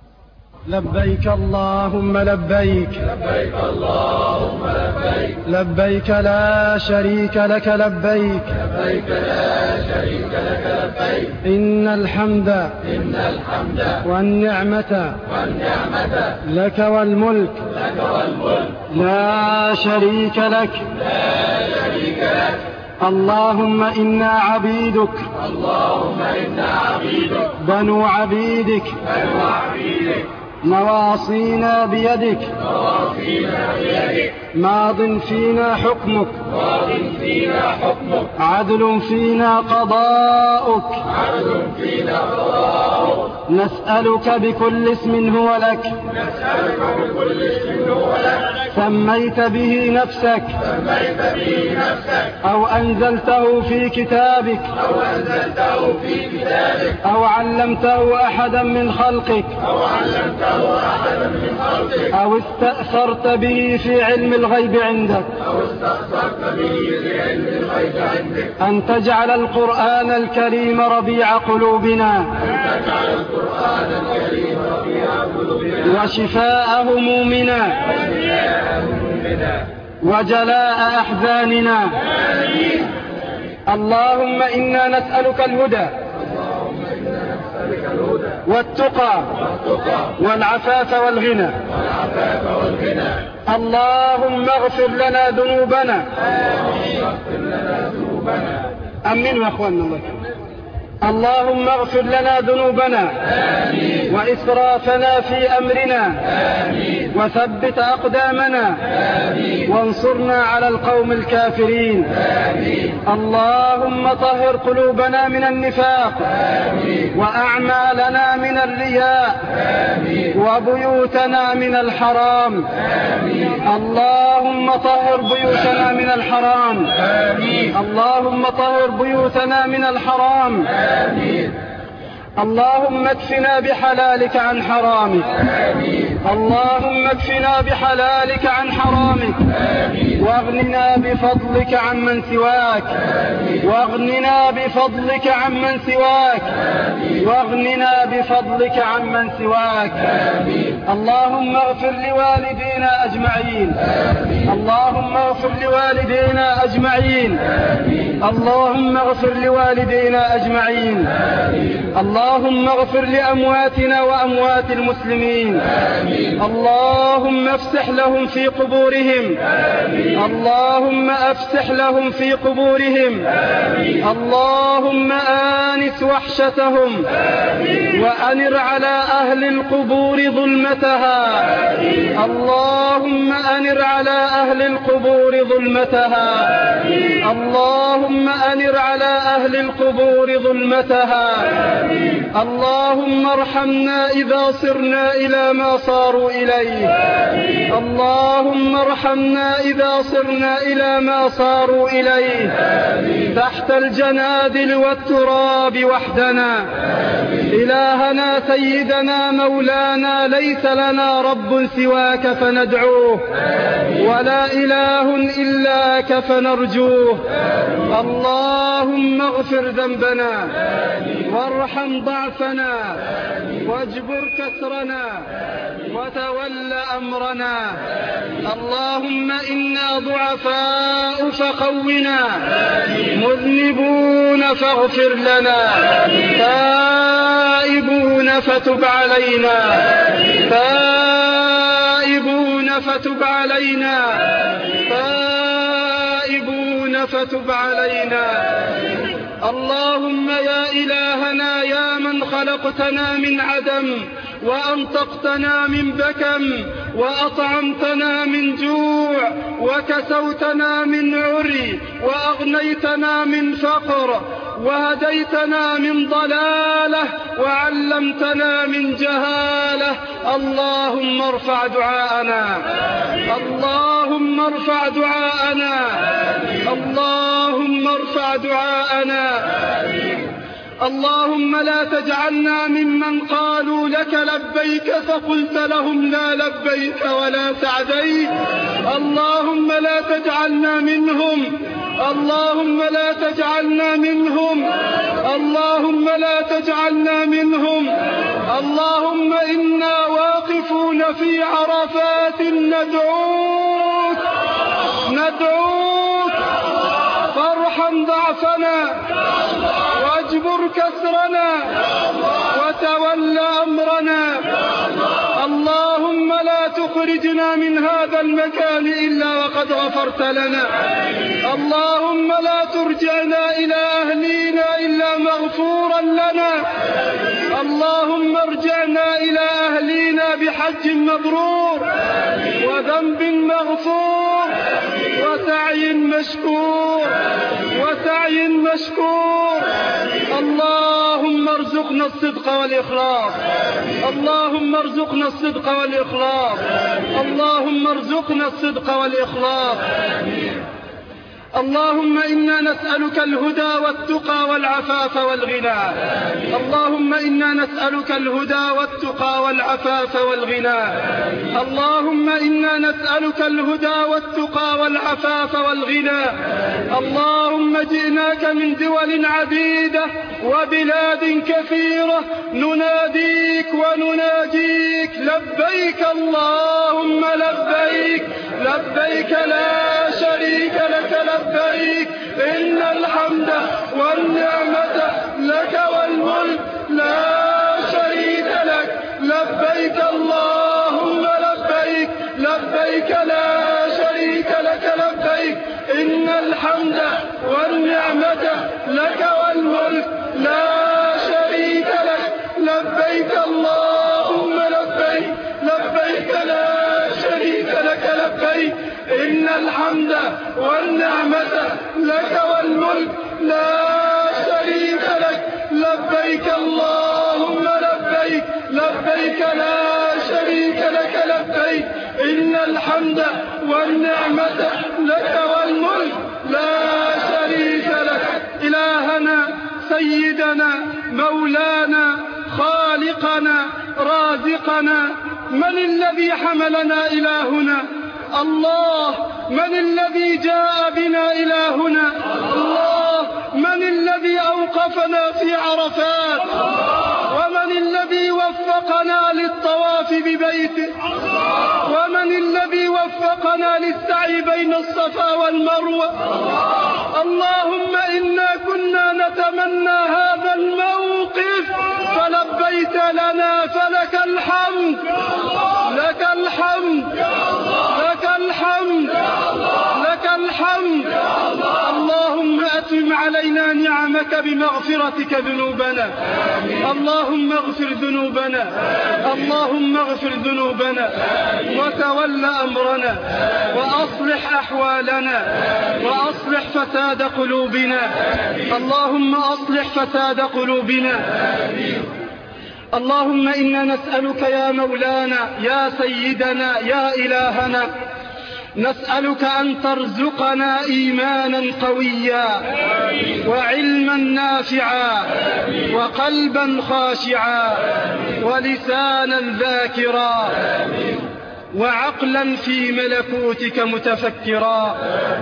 لبيك اللهم لبيك، لبيك اللهم لبيك، لبيك لا شريك لك لبيك، لبيك لا شريك لك لبيك. إن الحمد إن الحمد والنعمة والنعمة لك والملك لك والملك لا شريك لك، لا شريك لك. اللهم إنا عبيدك، اللهم إنا عبيدك، بنو عبيدك، بنو عبيدك، نواصينا بيدك، نواصينا بيدك، ماض فينا حكمك، ماض فينا حكمك، عدل فينا قضاؤك، عدل فينا قضاؤك. نسألك بكل اسم هو لك، نسألك بكل اسم هو لك، سميت به نفسك، سميت به نفسك، أو أنزلته في كتابك، أو أنزلته في كتابك، أو علمته أحدا من خلقك، أو علمته أحدا من خلقك، أو استأثرت به في علم الغيب عندك، أو استأثرت به في علم الغيب عندك، أن تجعل القرآن الكريم ربيع قلوبنا، أن تجعل القرآن الكريم ربيع قلوبنا، وشفاء همومنا، وشفاء همومنا، وجلاء أحزاننا. اللهم إنا نسألك الهدى والتقى والعفاف والغنى. اللهم اغفر لنا ذنوبنا. أمين وأخواننا الله. اللهم اغفر لنا ذنوبنا وإسرافنا في أمرنا وثبت أقدامنا وانصرنا على القوم الكافرين. اللهم طهر قلوبنا من النفاق وأعمالنا من الرياء وبيوتنا من الحرام. اللهم طهر بيوتنا من الحرام. اللهم طهر بيوتنا من الحرام. اللهم اكفنا بحلالك عن حرامك. اللهم اكفنا بحلالك عن حرامك واغننا بفضلك عمن سواك. واغننا بفضلك عمن سواك. واغننا بفضلك عمن سواك. اللهم اغفر لوالدينا أجمعين. اللهم اغفر لوالدينا أجمعين. اللهم اغفر لوالدينا أجمعين. اللهم اغفر لأمواتنا وأموات المسلمين. اللهم افسح لهم في قبورهم. اللهم افسح لهم في قبورهم. اللهم آنس وحشتهم وأنر على أهل القبور ظلمتها. اللهم أنر على أهل القبور ظلمتها. اللهم أنر على أهل القبور ظلمتها. اللهم ارحمنا إذا صرنا إلى ما صاروا إليه. اللهم ارحمنا إذا صرنا إلى ما صاروا إليه تحت الجنادل والتراب وحدنا. إلهنا سيدنا مولانا ليس لنا رب سواك فندعوه ولا إله إلاك فنرجوه. اللهم اغفر ذنبنا وارحم ضعفنا واجبر كسرنا وتول أمرنا. اللهم إنا ضعفاء فقونا مذنبون فاغفر لنا تائبون فتب علينا تائبون فتب علينا تائبون فتب علينا. اللهم يا إلهنا يا من خلقتنا من عدم وأنطقتنا من بكم وأطعمتنا من جوع وكسوتنا من عري وأغنيتنا من فقر وهديتنا من ضلالة وعلمتنا من جهالة. اللهم ارفع دعاءنا. اللهم ارفع دعاءنا. اللهم ارفع دعاءنا. اللهم لا تجعلنا ممن قالوا لك لبيك فقلت لهم لا لبيك ولا سعديك. اللهم لا تجعلنا منهم. اللهم لا تجعلنا منهم. اللهم لا تجعلنا منهم. اللهم إنا واقفون في عرفات ندعوك ندعوك فارحم ضعفنا واجبر كسرنا وتول أمرنا. اللهم لا تخرجنا من هذا المكان إلا وقد غفرت لنا. اللهم لا ترجعنا إلى أهلينا إلا مغفورا لنا. اللهم ارجعنا إلى أهلينا بحج مبرور وذنب مغفور وسعي مشكور وسعي مشكور. اللهم ارزقنا الصدق والإخلاص. اللهم ارزقنا الصدق والإخلاص. اللهم ارزقنا الصدق والإخلاص. اللهم إنا نسألك الهدى والتقى والعفاف والغنى. اللهم إنا نسألك الهدى والتقى والعفاف والغنى. اللهم إنا نسألك الهدى والتقى والعفاف والغنى. اللهم جئناك من دول عديدة وبلاد كثيرة نناديك ونناجيك لبيك لبيك اللهم لبيك لبيك لا شريك لك لبيك إن الحمد والنعمة لك والملك لا شريك لك لبيك اللهم لبيك لبيك لا شريك لك لبيك إن الحمد والنعمة لك والملك لا شريك لك لبيك اللهم لبيك لبيك لا شريك لك لبيك إن الحمد والنعمة لك والملك لا شريك لك لبيك اللهم لبيك لبيك لا شريك لك لبيك إن الحمد والنعمة لك والملك لا شريك لك. إلهنا سيدنا مولانا خالقنا رازقنا، من الذي حملنا إلى هنا؟ الله. من الذي جاء بنا إلى هنا؟ الله. من الذي أوقفنا في عرفات؟ ومن الذي وفقنا للطواف ببيته؟ ومن الذي وفقنا للسعي بين الصفا والمروة؟ اللهم إنا كنا نتمنى هذا الموقف فلبيت لنا، فلك الحمد لك الحمد لك الحمد لك الحمد. اللهم أتم علينا نعمك بمغفرتك ذنوبنا. اللهم اغفر ذنوبنا، اللهم اغفر ذنوبنا وتول أمرنا وأصلح أحوالنا وأصلح فساد قلوبنا. اللهم أصلح فساد قلوبنا. اللهم إنا نسألك يا مولانا يا سيدنا يا إلهنا، نسألك أن ترزقنا إيمانا قويا وعلما نافعا وقلبا خاشعا ولسانا ذاكرا وعقلا في ملكوتك متفكرا.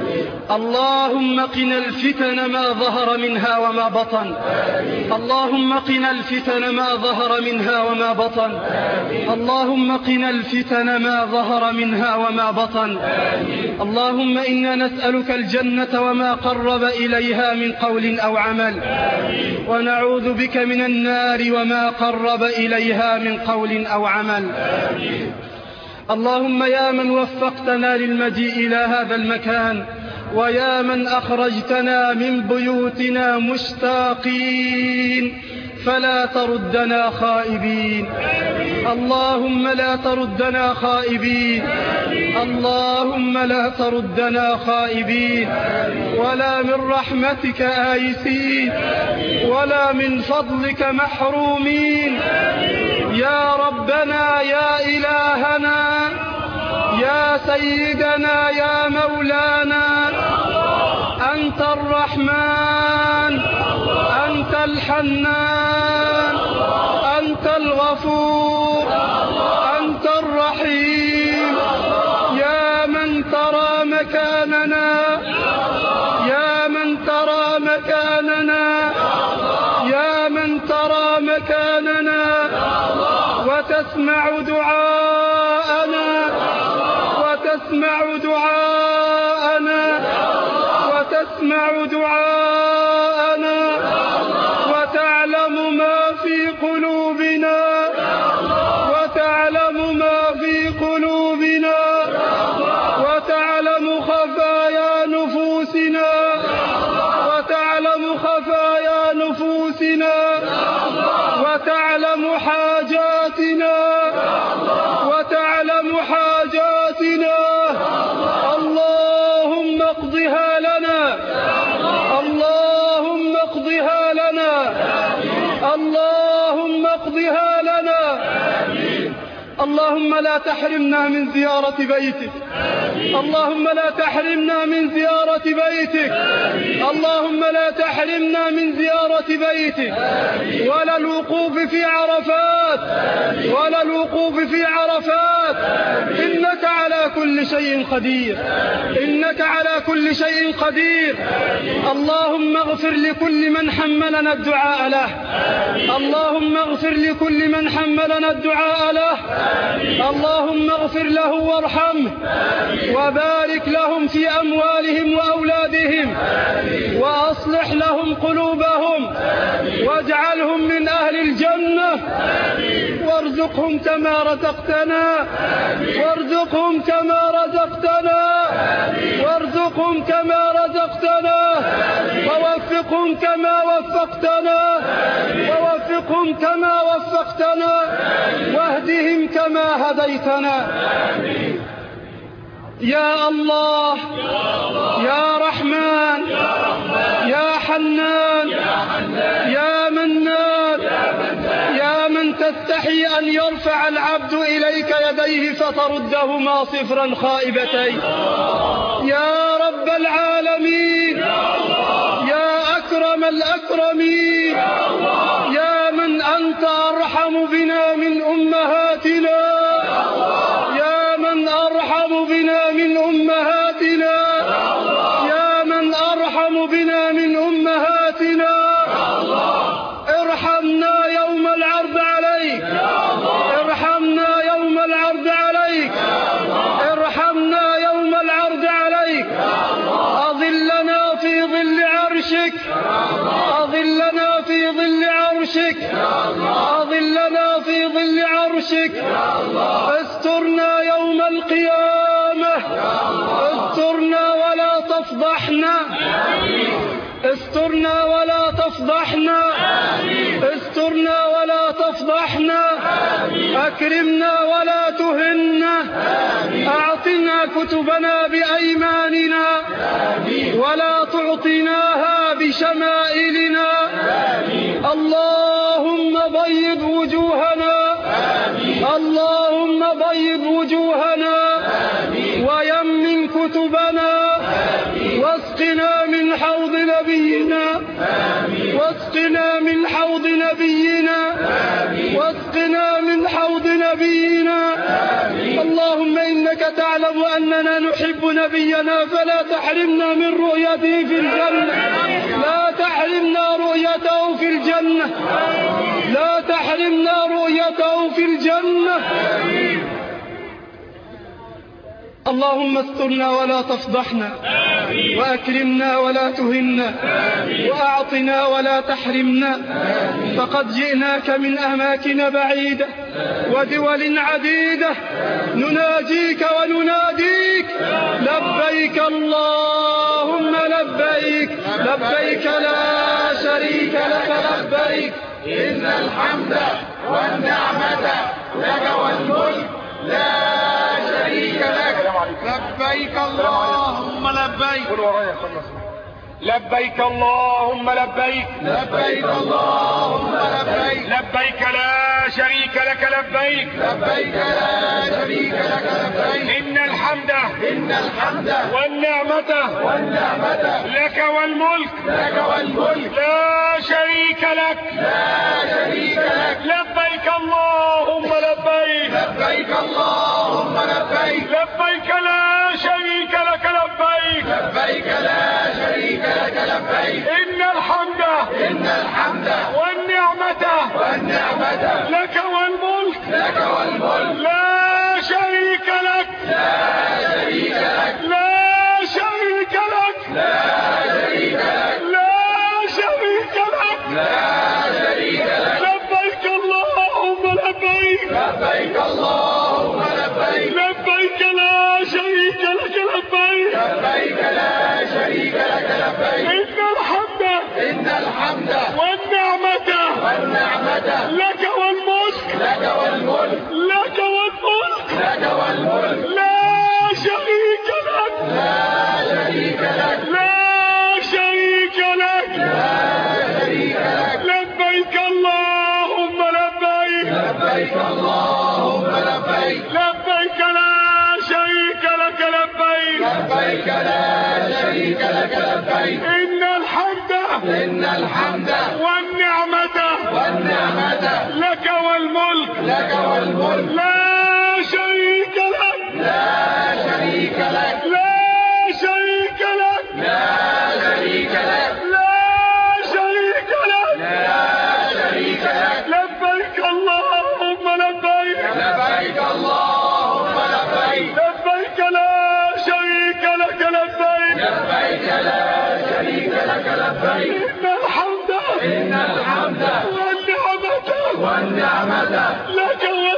اللهم قنا الفتن ما ظهر منها وما بطن. اللهم قنا الفتن ما ظهر منها وما بطن. اللهم قنا الفتن ما ظهر منها وما بطن. اللهم إنا نسألك الجنة وما قرب إليها من قول أو عمل، ونعوذ بك من النار وما قرب إليها من قول أو عمل. اللهم يا من وفقتنا للمجيء إلى هذا المكان، ويا من أخرجتنا من بيوتنا مشتاقين، فلا تردنا خائبين. اللهم لا تردنا خائبين. اللهم لا تردنا خائبين، ولا من رحمتك آيسين، ولا من فضلك محرومين. يا ربنا يا إلهنا يا سيدنا يا مولانا، أنت الرحمن، أنت الحنان، أنت الغفور، أنت الرحيم. يا من ترى مكاننا، يا من ترى مكاننا، يا من ترى مكاننا وتسمع دعاءنا، وتسمع دعاءنا، وتسمع دعاءنا، وتعلم ما في قلوبنا، وتعلم ما في قلوبنا، وتعلم خفايا نفوسنا، وتعلم خفايا نفوسنا، وتعلم حاجاتنا، وتعلم حاجاتنا. اللهم اقضها لنا، اللهم اقضها لنا، اللهم اقضها لنا. اللهم لا تحرمنا من زيارة بيتك، اللهم لا تحرمنا من زيارة بيتك، اللهم لا تحرمنا من زيارة بيتك، ولا الوقوف في عرفات، ولا الوقوف في عرفات. إنك على كل شيء قدير، إنك على كل شيء قدير. اللهم اغفر لكل من حملنا الدعاء له، اللهم اغفر لكل من حملنا الدعاء له، اللهم اغفر له وارحمه وبارك لهم في أموالهم وأولادهم وأصلح لهم قلوبهم واجعلهم من أهل الجنة، وارزقهم كما رزقتنا، وارزقهم كما رزقتنا، وارزقهم كما رزقتنا، ووفقهم كما وفقتنا، ووفقهم كما وفقتنا، واهدهم كما هديتنا. يا الله يا رحمن يا حنان يا منان، يا من تستحي أن يرفع العبد إليك يديه فتردهما صفرا خائبتين، يا رب العالمين، يا أكرم الأكرمين، يا من أنت أرحم بنا من أمهاتنا، يا من أرحم بنا من أمهاتنا، يا من أرحم بنا من أمهاتنا، ارحمنا يوم العرض عليك، ارحمنا يوم العرض عليك، ارحمنا يوم العرض عليك. أظلنا في ظل عرشك، أظلنا في ظل عرشك، أظلنا في ظل عرشك. استرنا يوم القيامة، استرنا ولا تفضحنا، استرنا ولا تفضحنا، استرنا ولا تفضحنا، أكرمنا ولا تهنا، أعطنا كتبنا بأيماننا ولا تعطناها بشمائلنا. اللهم بيض وجوهنا، اللهم بيض وجوهنا ويمن كتبنا، واسقنا من حوض نبينا، واسقنا من حوض نبينا، واسقنا من حوض نبينا. اللهم إنك تعلم أننا نحب نبينا فلا تحرمنا من رؤيته في الجنة، لا تحرمنا رؤيته في الجنة، لا تحرمنا رؤيته في الجنة. اللهم استرنا ولا تفضحنا، وأكرمنا ولا تهنا، وأعطنا ولا تحرمنا. فقد جئناك من أماكن بعيدة ودول عديدة نناجيك ونناديك، لبيك اللهم لبيك، لبيك لا شريك لك لبيك، إن الحمد والنعمة لك والملك لا شريك لك. لبيك اللهم لبيك، لبيك اللهم لبيك، لبيك اللهم لبيك، لبيك لا شريك لك لبيك، لبيك لا شريك لك لبيك. إن الحمد إن الحمد والنعمة والنعمة لك والملك لك والملك لا شريك لك، لا شريك لك. لبيك اللهم لبيك، لبيك اللهم لبيك، لبيك لا شريك لك لبيك، لبيك لا شريك لك لبيك. إن الحمد إن الحمد والنعمة والنعمة لك والملك لك والملك لا شريك لك، لا شريك لك، لا شريك لك، لا شريك لك، لا شريك لك، لا شريك لك. لبيك اللهم لبيك، لبيك اللهم لبيك، لبيك لا شريك لك لبيك، لبيك لا شريك لك لبيك. إن الحمد إن الحمد والنعمة والنعمة لك والملك لك والملك لك والملك لك والملك لا شريك لك، لا شريك لك، لا شريك لك، لا شريك لك. لبيك اللهم لبيك، لبيك اللهم لبيك، لبيك لا شريك لك لبيك، لبيك لا شريك لك لبيك. إن الحمد إن الحمد والنعمة والنعمة لك والملك لك والملك لا شريك لك، لا شريك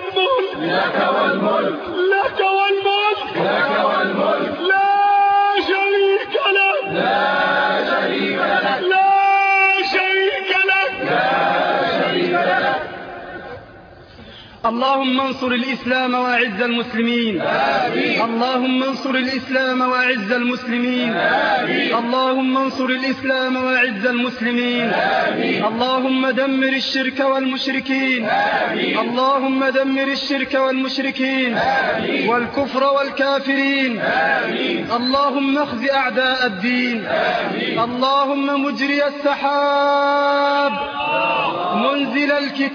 والملك لك والملك لك والملك لك والملك لا شريك لك لا شريك لك لا شريك لك لا شريك لك. اللهم انصر الإسلام وأعز المسلمين. آمين. اللهم انصر الإسلام وأعز المسلمين. آمين. اللهم انصر الإسلام وأعز المسلمين. آمين. اللهم دمر الشرك والمشركين. آمين. اللهم دمر الشرك والمشركين. آمين. والكفر والكافرين. آمين. اللهم اخز أعداء الدين. آمين. اللهم مجري السحاب منزل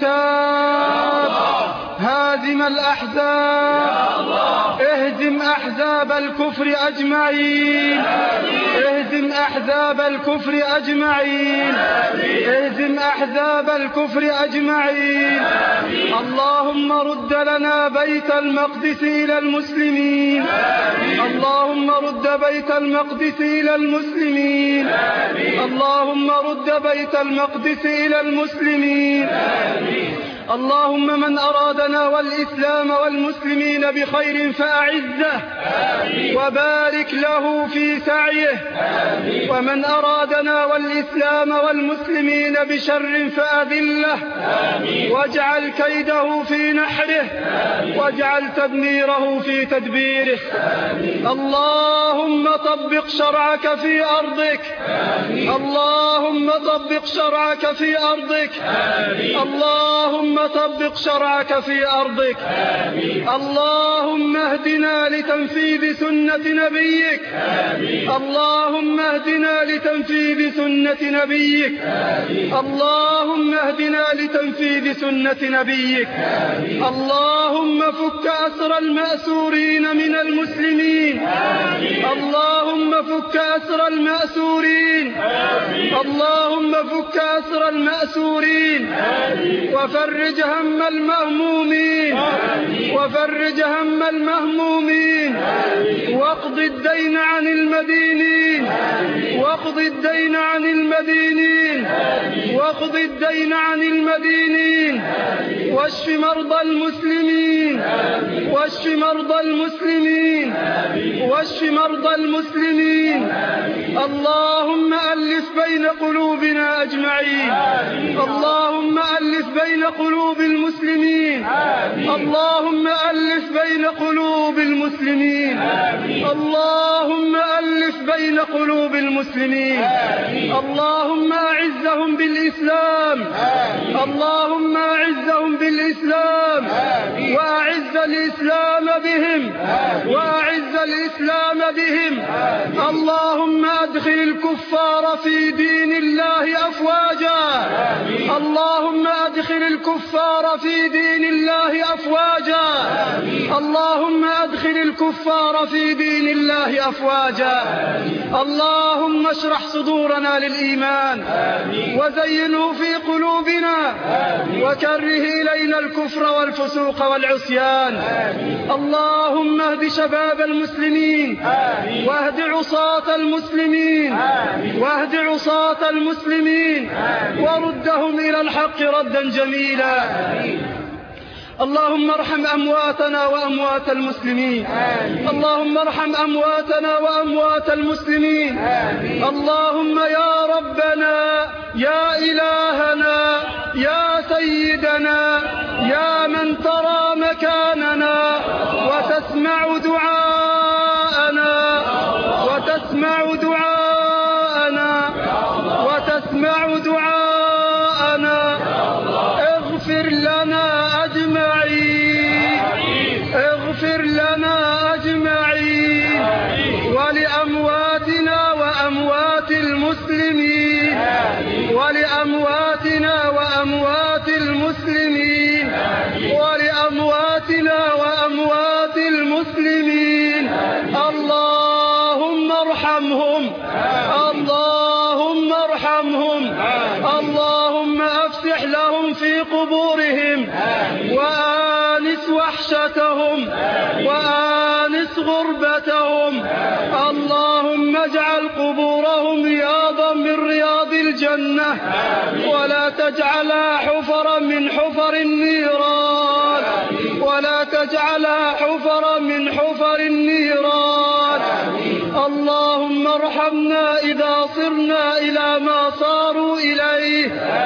الكتاب هازم الأحزاب اهزم أحزاب الكفر أجمعين. اهزم أحزاب الكفر أجمعين. اهزم أحزاب الكفر أجمعين. اللهم رد لنا بيت المقدس إلى المسلمين. اللهم رد بيت المقدس إلى المسلمين. اللهم رد بيت المقدس إلى المسلمين. اللهم من أرادنا والإسلام والمسلمين بخير فأعزه وبارك له في سعيه. ومن أرادنا والإسلام والمسلمين بشر فأذله واجعل كيده في نحره واجعل تدميره في تدبيره. اللهم طبق شرعك في أرضك. اللهم طبق شرعك في أرضك. اللهم طبق شرعك في أرضك. اللهم اهدنا لتنفيذ سنة نبيك. اللهم اهدنا لتنفيذ سنة نبيك. اللهم اهدنا لتنفيذ سنة نبيك. اللهم فك أسر المأسورين من المسلمين. اللهم فك أسر المأسورين. اللهم فك أسر المأسورين وفرج هم المهمومين. وفرج هم المهمومين. واقض الدين عن المدينين. واقض الدين عن المدينين. واقض الدين عن المدينين. واشف مرضى المسلمين. واشف مرضى المسلمين. واشف مرضى المسلمين. اللهم ألف بين قلوبنا أجمعين. اللهم ألف بين قلوب المسلمين. اللهم ألف بين قلوب المسلمين. اللهم ألف بين قلوب المسلمين. اللهم أعزهم بالإسلام. اللهم أعزهم بالإسلام وأعز الإسلام بهم. وأعز الإسلام بهم. اللهم أدخل الكفار في دين الله أفواجا. اللهم أدخل الكفار في دين الله أفواجا. اللهم أدخل الكفار في دين الله أفواجا. اللهم اشرح صدورنا للإيمان وزينه في قلوبنا وكره إلينا الكفر والفسوق والعصيان. اللهم اهد شباب المسلمين واهد عصاة المسلمين واهد عصاة المسلمين وردهم إلى الحق ردا جميلا. اللهم ارحم أمواتنا وأموات المسلمين. اللهم ارحم أمواتنا وأموات المسلمين. اللهم يا ربنا يا إلهنا يا سيدنا يا من ترى مكاننا وتسمع دعاءنا وتسمع دعاءنا وتسمع دعاءنا اغفر لنا أجمعين. اغفر لنا أجمعين ولأمواتنا وأموات المسلمين. ولأمواتنا وأموات المسلمين. ولأمواتنا وأموات المسلمين. اللهم ارحمهم. اللهم ارحمهم. اللهم أفسح لهم في قبورهم وآنس وحشتهم وآنس غربتهم. اللهم اجعل قبورهم رياضا من رياض الجنة ولا تجعلها حفرا من حفر النيران ولا تجعلها حفرا من حفر النيران. اللهم ارحمنا إذا صرنا إلى ما صاروا إليه.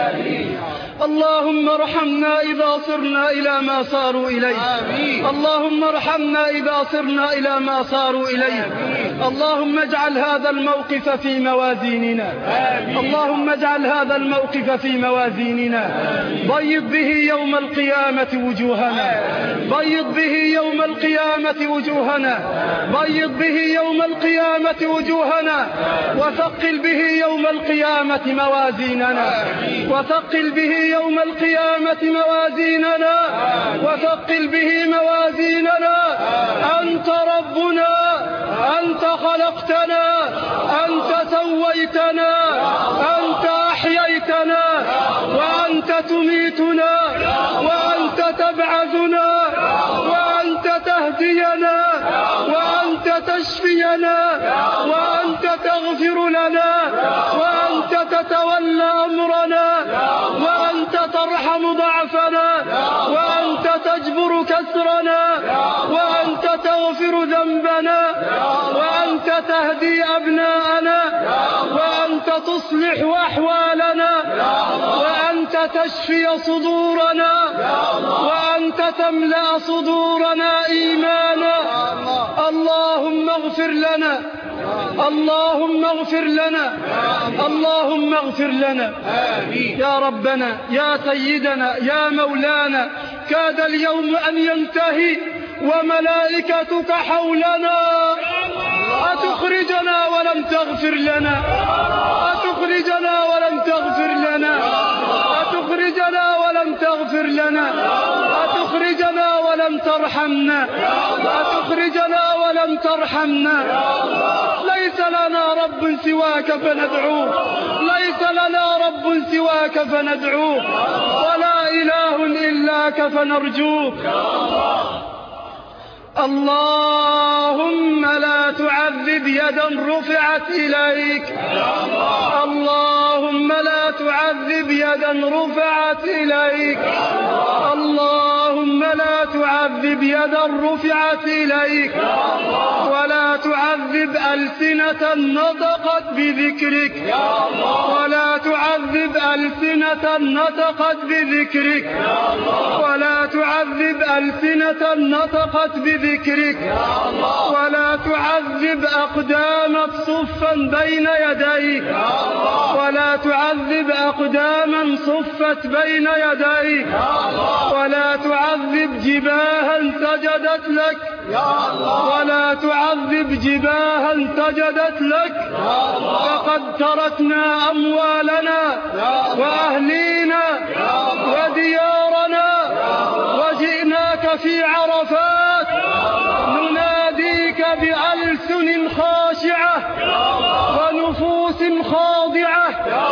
اللهم ارحمنا إذا صرنا إلى ما صاروا إليه. اللهم ارحمنا إذا صرنا إلى ما صاروا إليه. اللهم اجعل هذا الموقف في موازيننا. اللهم اجعل هذا الموقف في موازيننا. بيض به يوم القيامة وجوهنا. بيض به يوم القيامة وجوهنا. بيض به يوم القيامة وجوهنا. وثقل به يوم القيامة موازيننا. وثقل به يوم القيامة موازيننا. وثقل به موازيننا. أنت ربنا، أنت خلقتنا، أنت سويتنا، أنت أحييتنا، وأنت تميتنا، وأنت تبعثنا، وأنت تهدينا، وأنت تشفينا، وأنت تغفر لنا، وأنت تتولى أمرنا، وأنت ترحم ضعفنا، وأنت تجبر كسرنا، وأنت تغفر ذنبنا، وأنت تهدي أبناءنا، وأنت تصلح أحوالنا، وأنت تشفي صدورنا، وأنت تملأ صدورنا إيمانا. اللهم اغفر لنا، اللهم اغفر لنا، اللهم اغفر لنا. يا ربنا، يا سيدنا، يا مولانا، كاد اليوم أن ينتهي وملائكتك حولنا. أتخرجنا ولم تغفر لنا؟ أتخرجنا ولم تغفر لنا؟ أتخرجنا ولم تغفر لنا؟ أتخرجنا ولم ترحمنا؟ أتخرجنا ولم ترحمنا؟ ليس لنا رب سواك فندعوه، ليس لنا رب سواك فندعوه، ولا إله إلاك فنرجوه. اللهم لا تعذب يدا رفعت إليك. اللهم لا تعذب يدا رفعت إليك. اللهم لا تعذب يدا رفعت إليك، ولا تعذب ألسنة نطقت بذكرك، ولا تعذب ألسنة نطقت بذكرك، ولا تعذب ألسنة نطقت بذكرك، ولا تعذب أقداما صفا بين يديك، ولا تعذب أقداما صفت بين يديك، ولا تعذب جباها سجدت لك، ولا تعذب جباها سجدت لك. فقد تركنا أموالنا وأهلينا وديارنا وجئناك في عرفات نناديك بألسن خاشعة ونفوس خاضعة،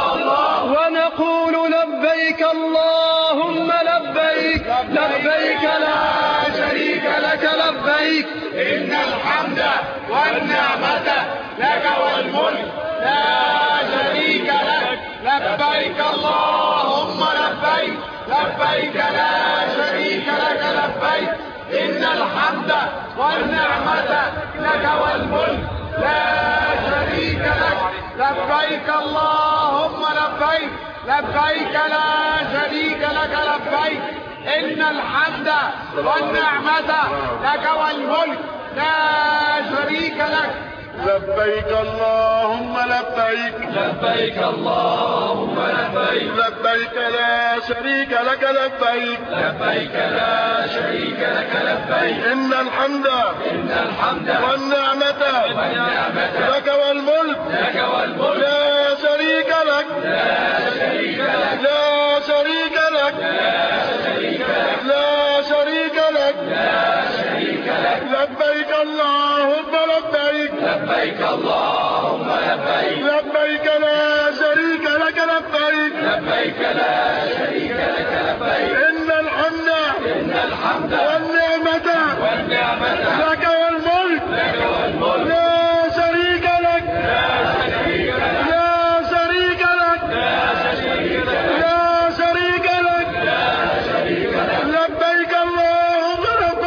ونقول لبيك اللهم لبيك، لبيك لا شريك لك لبيك، إن الحمد والنعمة لك والملك لا شريك لك. لبيك اللهم لبيك، لبيك لا شريك لك لبيك، إن الحمد والنعمة لك والملك لا شريك لك. لبيك اللهم لبيك، لبيك لا شريك لك لبيك، إن الحمد والنعمة لك والملك لا شريك لك. لبيك اللهم لبيك، لبيك اللهم لبيك، لبيك لا شريك لك لبيك، لبيك لا شريك لك لبيك، إن الحمد إن الحمد والنعمة والنعمة لك والملك لك والملك لا شريك لك، لا شريك لك، لا شريك لك، لا شريك لك، لا شريك لك، لا شريك لك. لبيك اللهم لبيك، لبيك اللهم لبيك، لبيك لا شريك لك لبيك، لبيك لا شريك لك لبيك، إن الحمد إن الحمد والنعمة والنعمة لك والملك لك والملك لا شريك لك، لا شريك لك، لا شريك لك، لا شريك لك، لا شريك لك. لا شريك لك. لبيك اللهم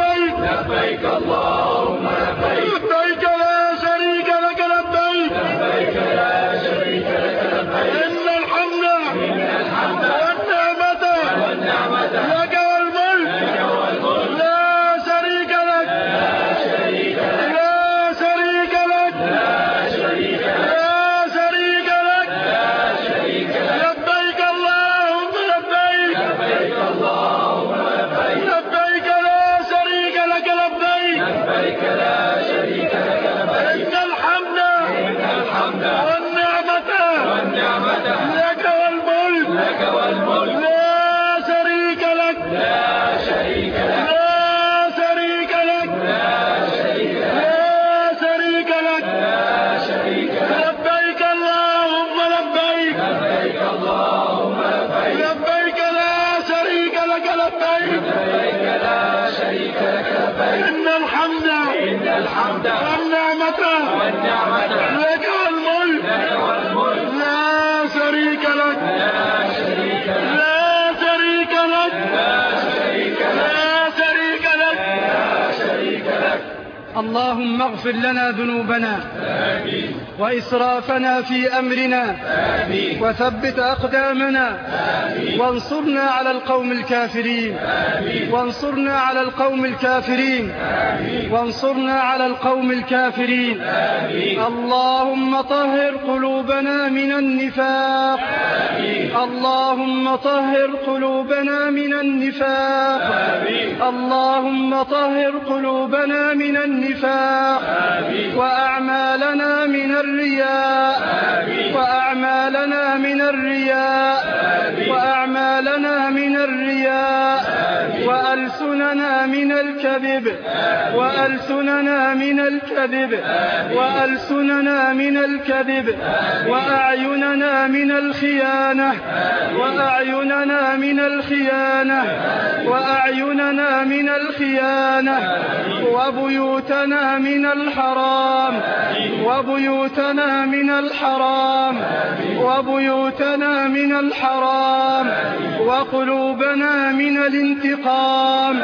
شريك لك لبيك إن الحمد إن الحمد والنعمة والنعمة لك والملك لك والملك لا شريك لك لا شريك لك لا شريك لك لا شريك لك لا شريك لك لا شريك لك. اللهم اغفر لنا ذنوبنا آمين وإسرافنا في أمرنا آمين وثبت أقدامنا آمين وانصرنا على القوم الكافرين آمين وانصرنا على القوم الكافرين آمين وانصرنا على القوم الكافرين آمين اللهم طهر قلوبنا من النفاق آمين اللهم طهر قلوبنا من النفاق آمين اللهم طهر قلوبنا من النفاق آمين وأعمالنا من الرياء آمين وأعمالنا من الرياء آمين وأعمالنا من الرياء آمين وألسننا من الكذب وألسننا من الكذب وألسننا من الكذب وأعيننا من الخيانة وأعيننا من الخيانة وأعيننا من الخيانة وبيوتنا من الحرام وبيوتنا من الحرام وبيوتنا من الحرام وقلوبنا من الانتقام.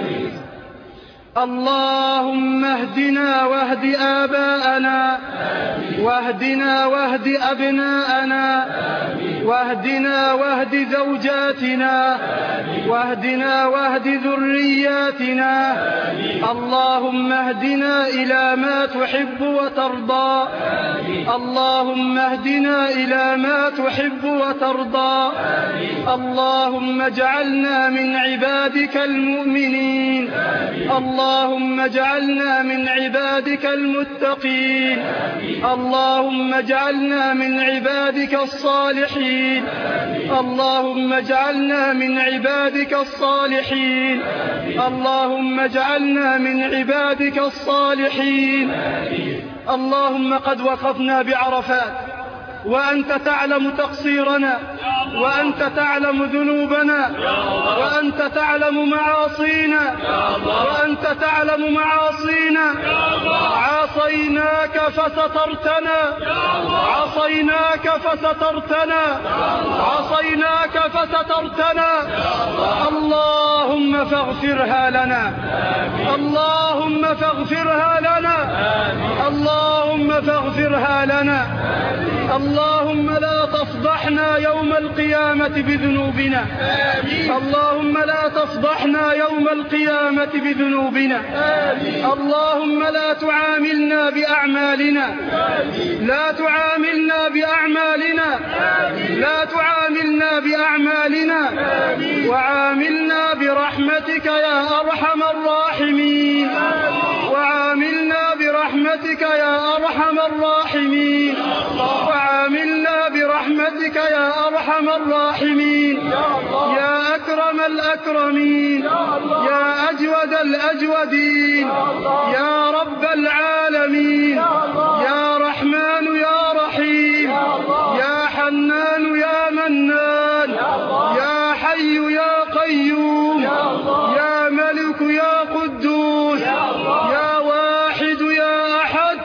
اللهم اهدنا واهد آباءنا واهدنا واهد أبناءنا واهدنا واهد زوجاتنا واهدنا واهد ذرياتنا. اللهم اهدنا إلى ما تحب وترضى اللهم اهدنا إلى ما تحب وترضى. اللهم اجعلنا من عبادك المؤمنين اللهم اجعلنا من عبادك المتقين اللهم اجعلنا من عبادك الصالحين اللهم اجعلنا من عبادك الصالحين اللهم اجعلنا من عبادك الصالحين. اللهم قد وقفنا بعرفات وأنت تعلم تقصيرنا وأنت تعلم ذنوبنا وأنت تعلم معاصينا وأنت تعلم معاصينا. عصيناك فسترتنا عصيناك فسترتنا عصيناك فسترتنا. اللهم فاغفرها لنا اللهم فاغفرها لنا اللهم فاغفرها لنا. اللهم لا تفضحنا يوم القيامة بذنوبنا اللهم لا تفضحنا يوم القيامة بذنوبنا. اللهم لا تعاملنا بأعمالنا لا تعاملنا بأعمالنا لا تعاملنا بأعمالنا وعاملنا برحمتك يا أرحم الراحمين وعاملنا برحمتك يا أرحم الراحمين وعاملنا برحمتك يا أرحم الراحمين يا أكرم الأكرمين يا أجود الأجودين يا رب العالمين يا رحمن يا رحيم يا حنان يا منان يا حي يا قيوم يا ملك يا قدوس يا واحد يا أحد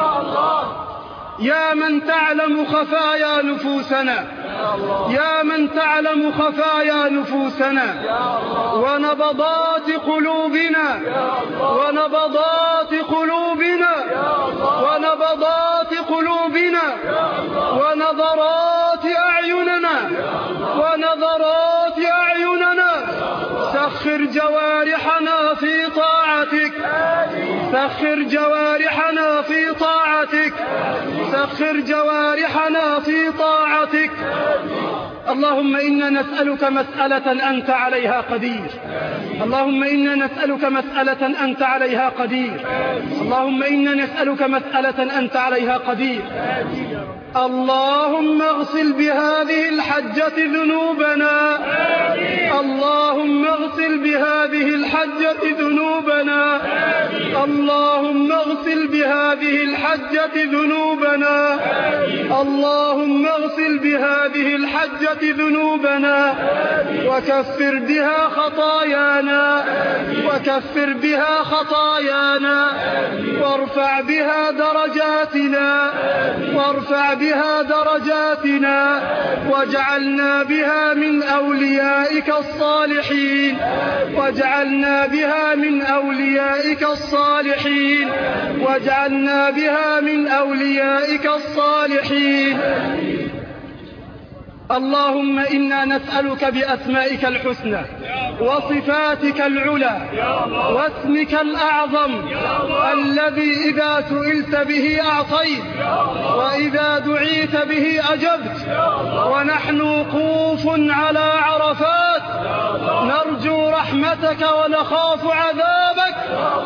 يا من تعلم خفايا نفوسنا يا من تعلم خفايا نفوسنا ونبضات قلوبنا ونبضات قلوبنا ونبضات قلوبنا ونظرات أعيننا ونظرات أعيننا. سخر جوارحنا في طاعتك سخر جوارحنا في طاعتك سخر جوارحنا في طاعتك. اللهم إنا نسألك مسألة أنت عليها قدير اللهم إنا نسألك مسألة أنت عليها قدير اللهم إنا نسألك مسألة أنت عليها قدير. اللهم اغسل بهذه الحجة ذنوبنا اللهم اغسل بهذه الحجة ذنوبنا اللهم اغسل بهذه الحجة ذنوبنا اللهم اغسل بهذه الحجة ذنوبنا وكفر بها خطايانا وكفر بها خطايانا وارفع بها درجاتنا وارفع بها درجاتنا واجعلنا بها من أوليائك الصالحين واجعلنا بها من أوليائك الصالحين واجعلنا بها من أوليائك الصالحين. اللهم إنا نسألك بأسمائك الحسنى وصفاتك العلى واسمك الأعظم الذي إذا سئلت به أعطيت وإذا دعيت به أجبت ونحن وقوف على عرفات نرجو رحمتك ونخاف عذابك.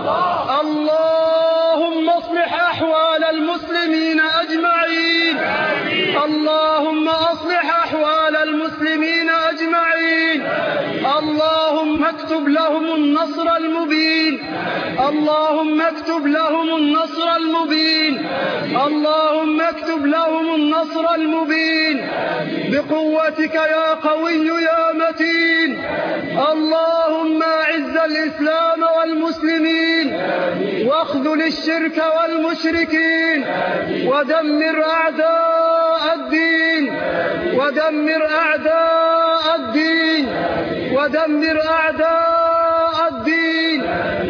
اللهم اصلح أحوال المسلمين أجمعين اللهم أصلح أحوال المسلمين أجمعين اللهم اكتب لهم النصر المبين اللهم اكتب لهم النصر المبين اللهم اكتب لهم النصر المبين بقوتك يا قوي يا متين. اللهم أعز الإسلام والمسلمين واخذل الشرك والمشركين ودمر أعداء الدين ودمر أعداء الدين ودمر أعداء الدين.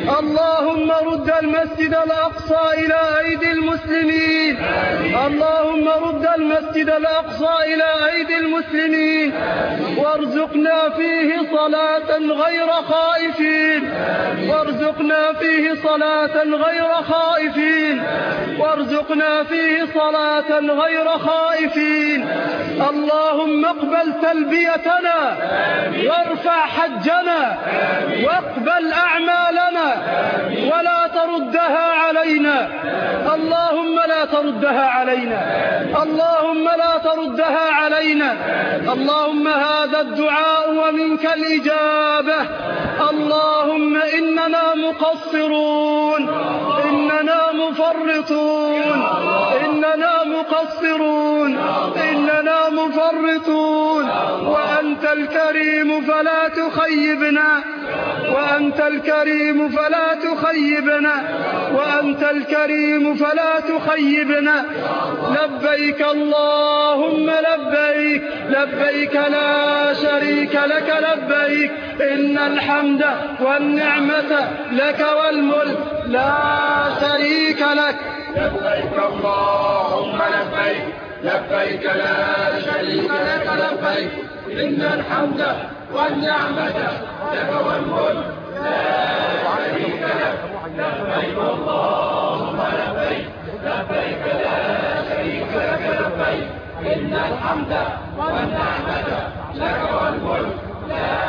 اللهم رد المسجد الأقصى إلى أيدي المسلمين اللهم رد المسجد الأقصى إلى أيدي المسلمين وارزقنا فيه صلاة غير خائفين وارزقنا فيه صلاة غير خائفين وارزقنا فيه صلاة غير خائفين. اللهم اقبل تلبيتنا وارفع حجنا واقبل أعمالنا ولا تردها علينا اللهم لا تردها علينا اللهم لا تردها علينا. اللهم هذا الدعاء ومنك الإجابة. اللهم إننا مقصرون إننا مفرطون إننا مقصرون إننا مفرطون وأنت الكريم فلا تخيبنا وأنت الكريم فلا تخيبنا وأنت الكريم فلا تخيبنا. لبيك اللهم لبيك لبيك لا شريك لك لبيك إن الحمد والنعمة لك والملك لا شريك لك. لبيك اللهم لبيك لبيك لا شريك لك لبيك إن الحمد والنعمة لك والملك لا شريك لك. لبيك اللهم لبيك لبيك لا شريك لك لبيك إن الحمد والنعمة لك والملك لا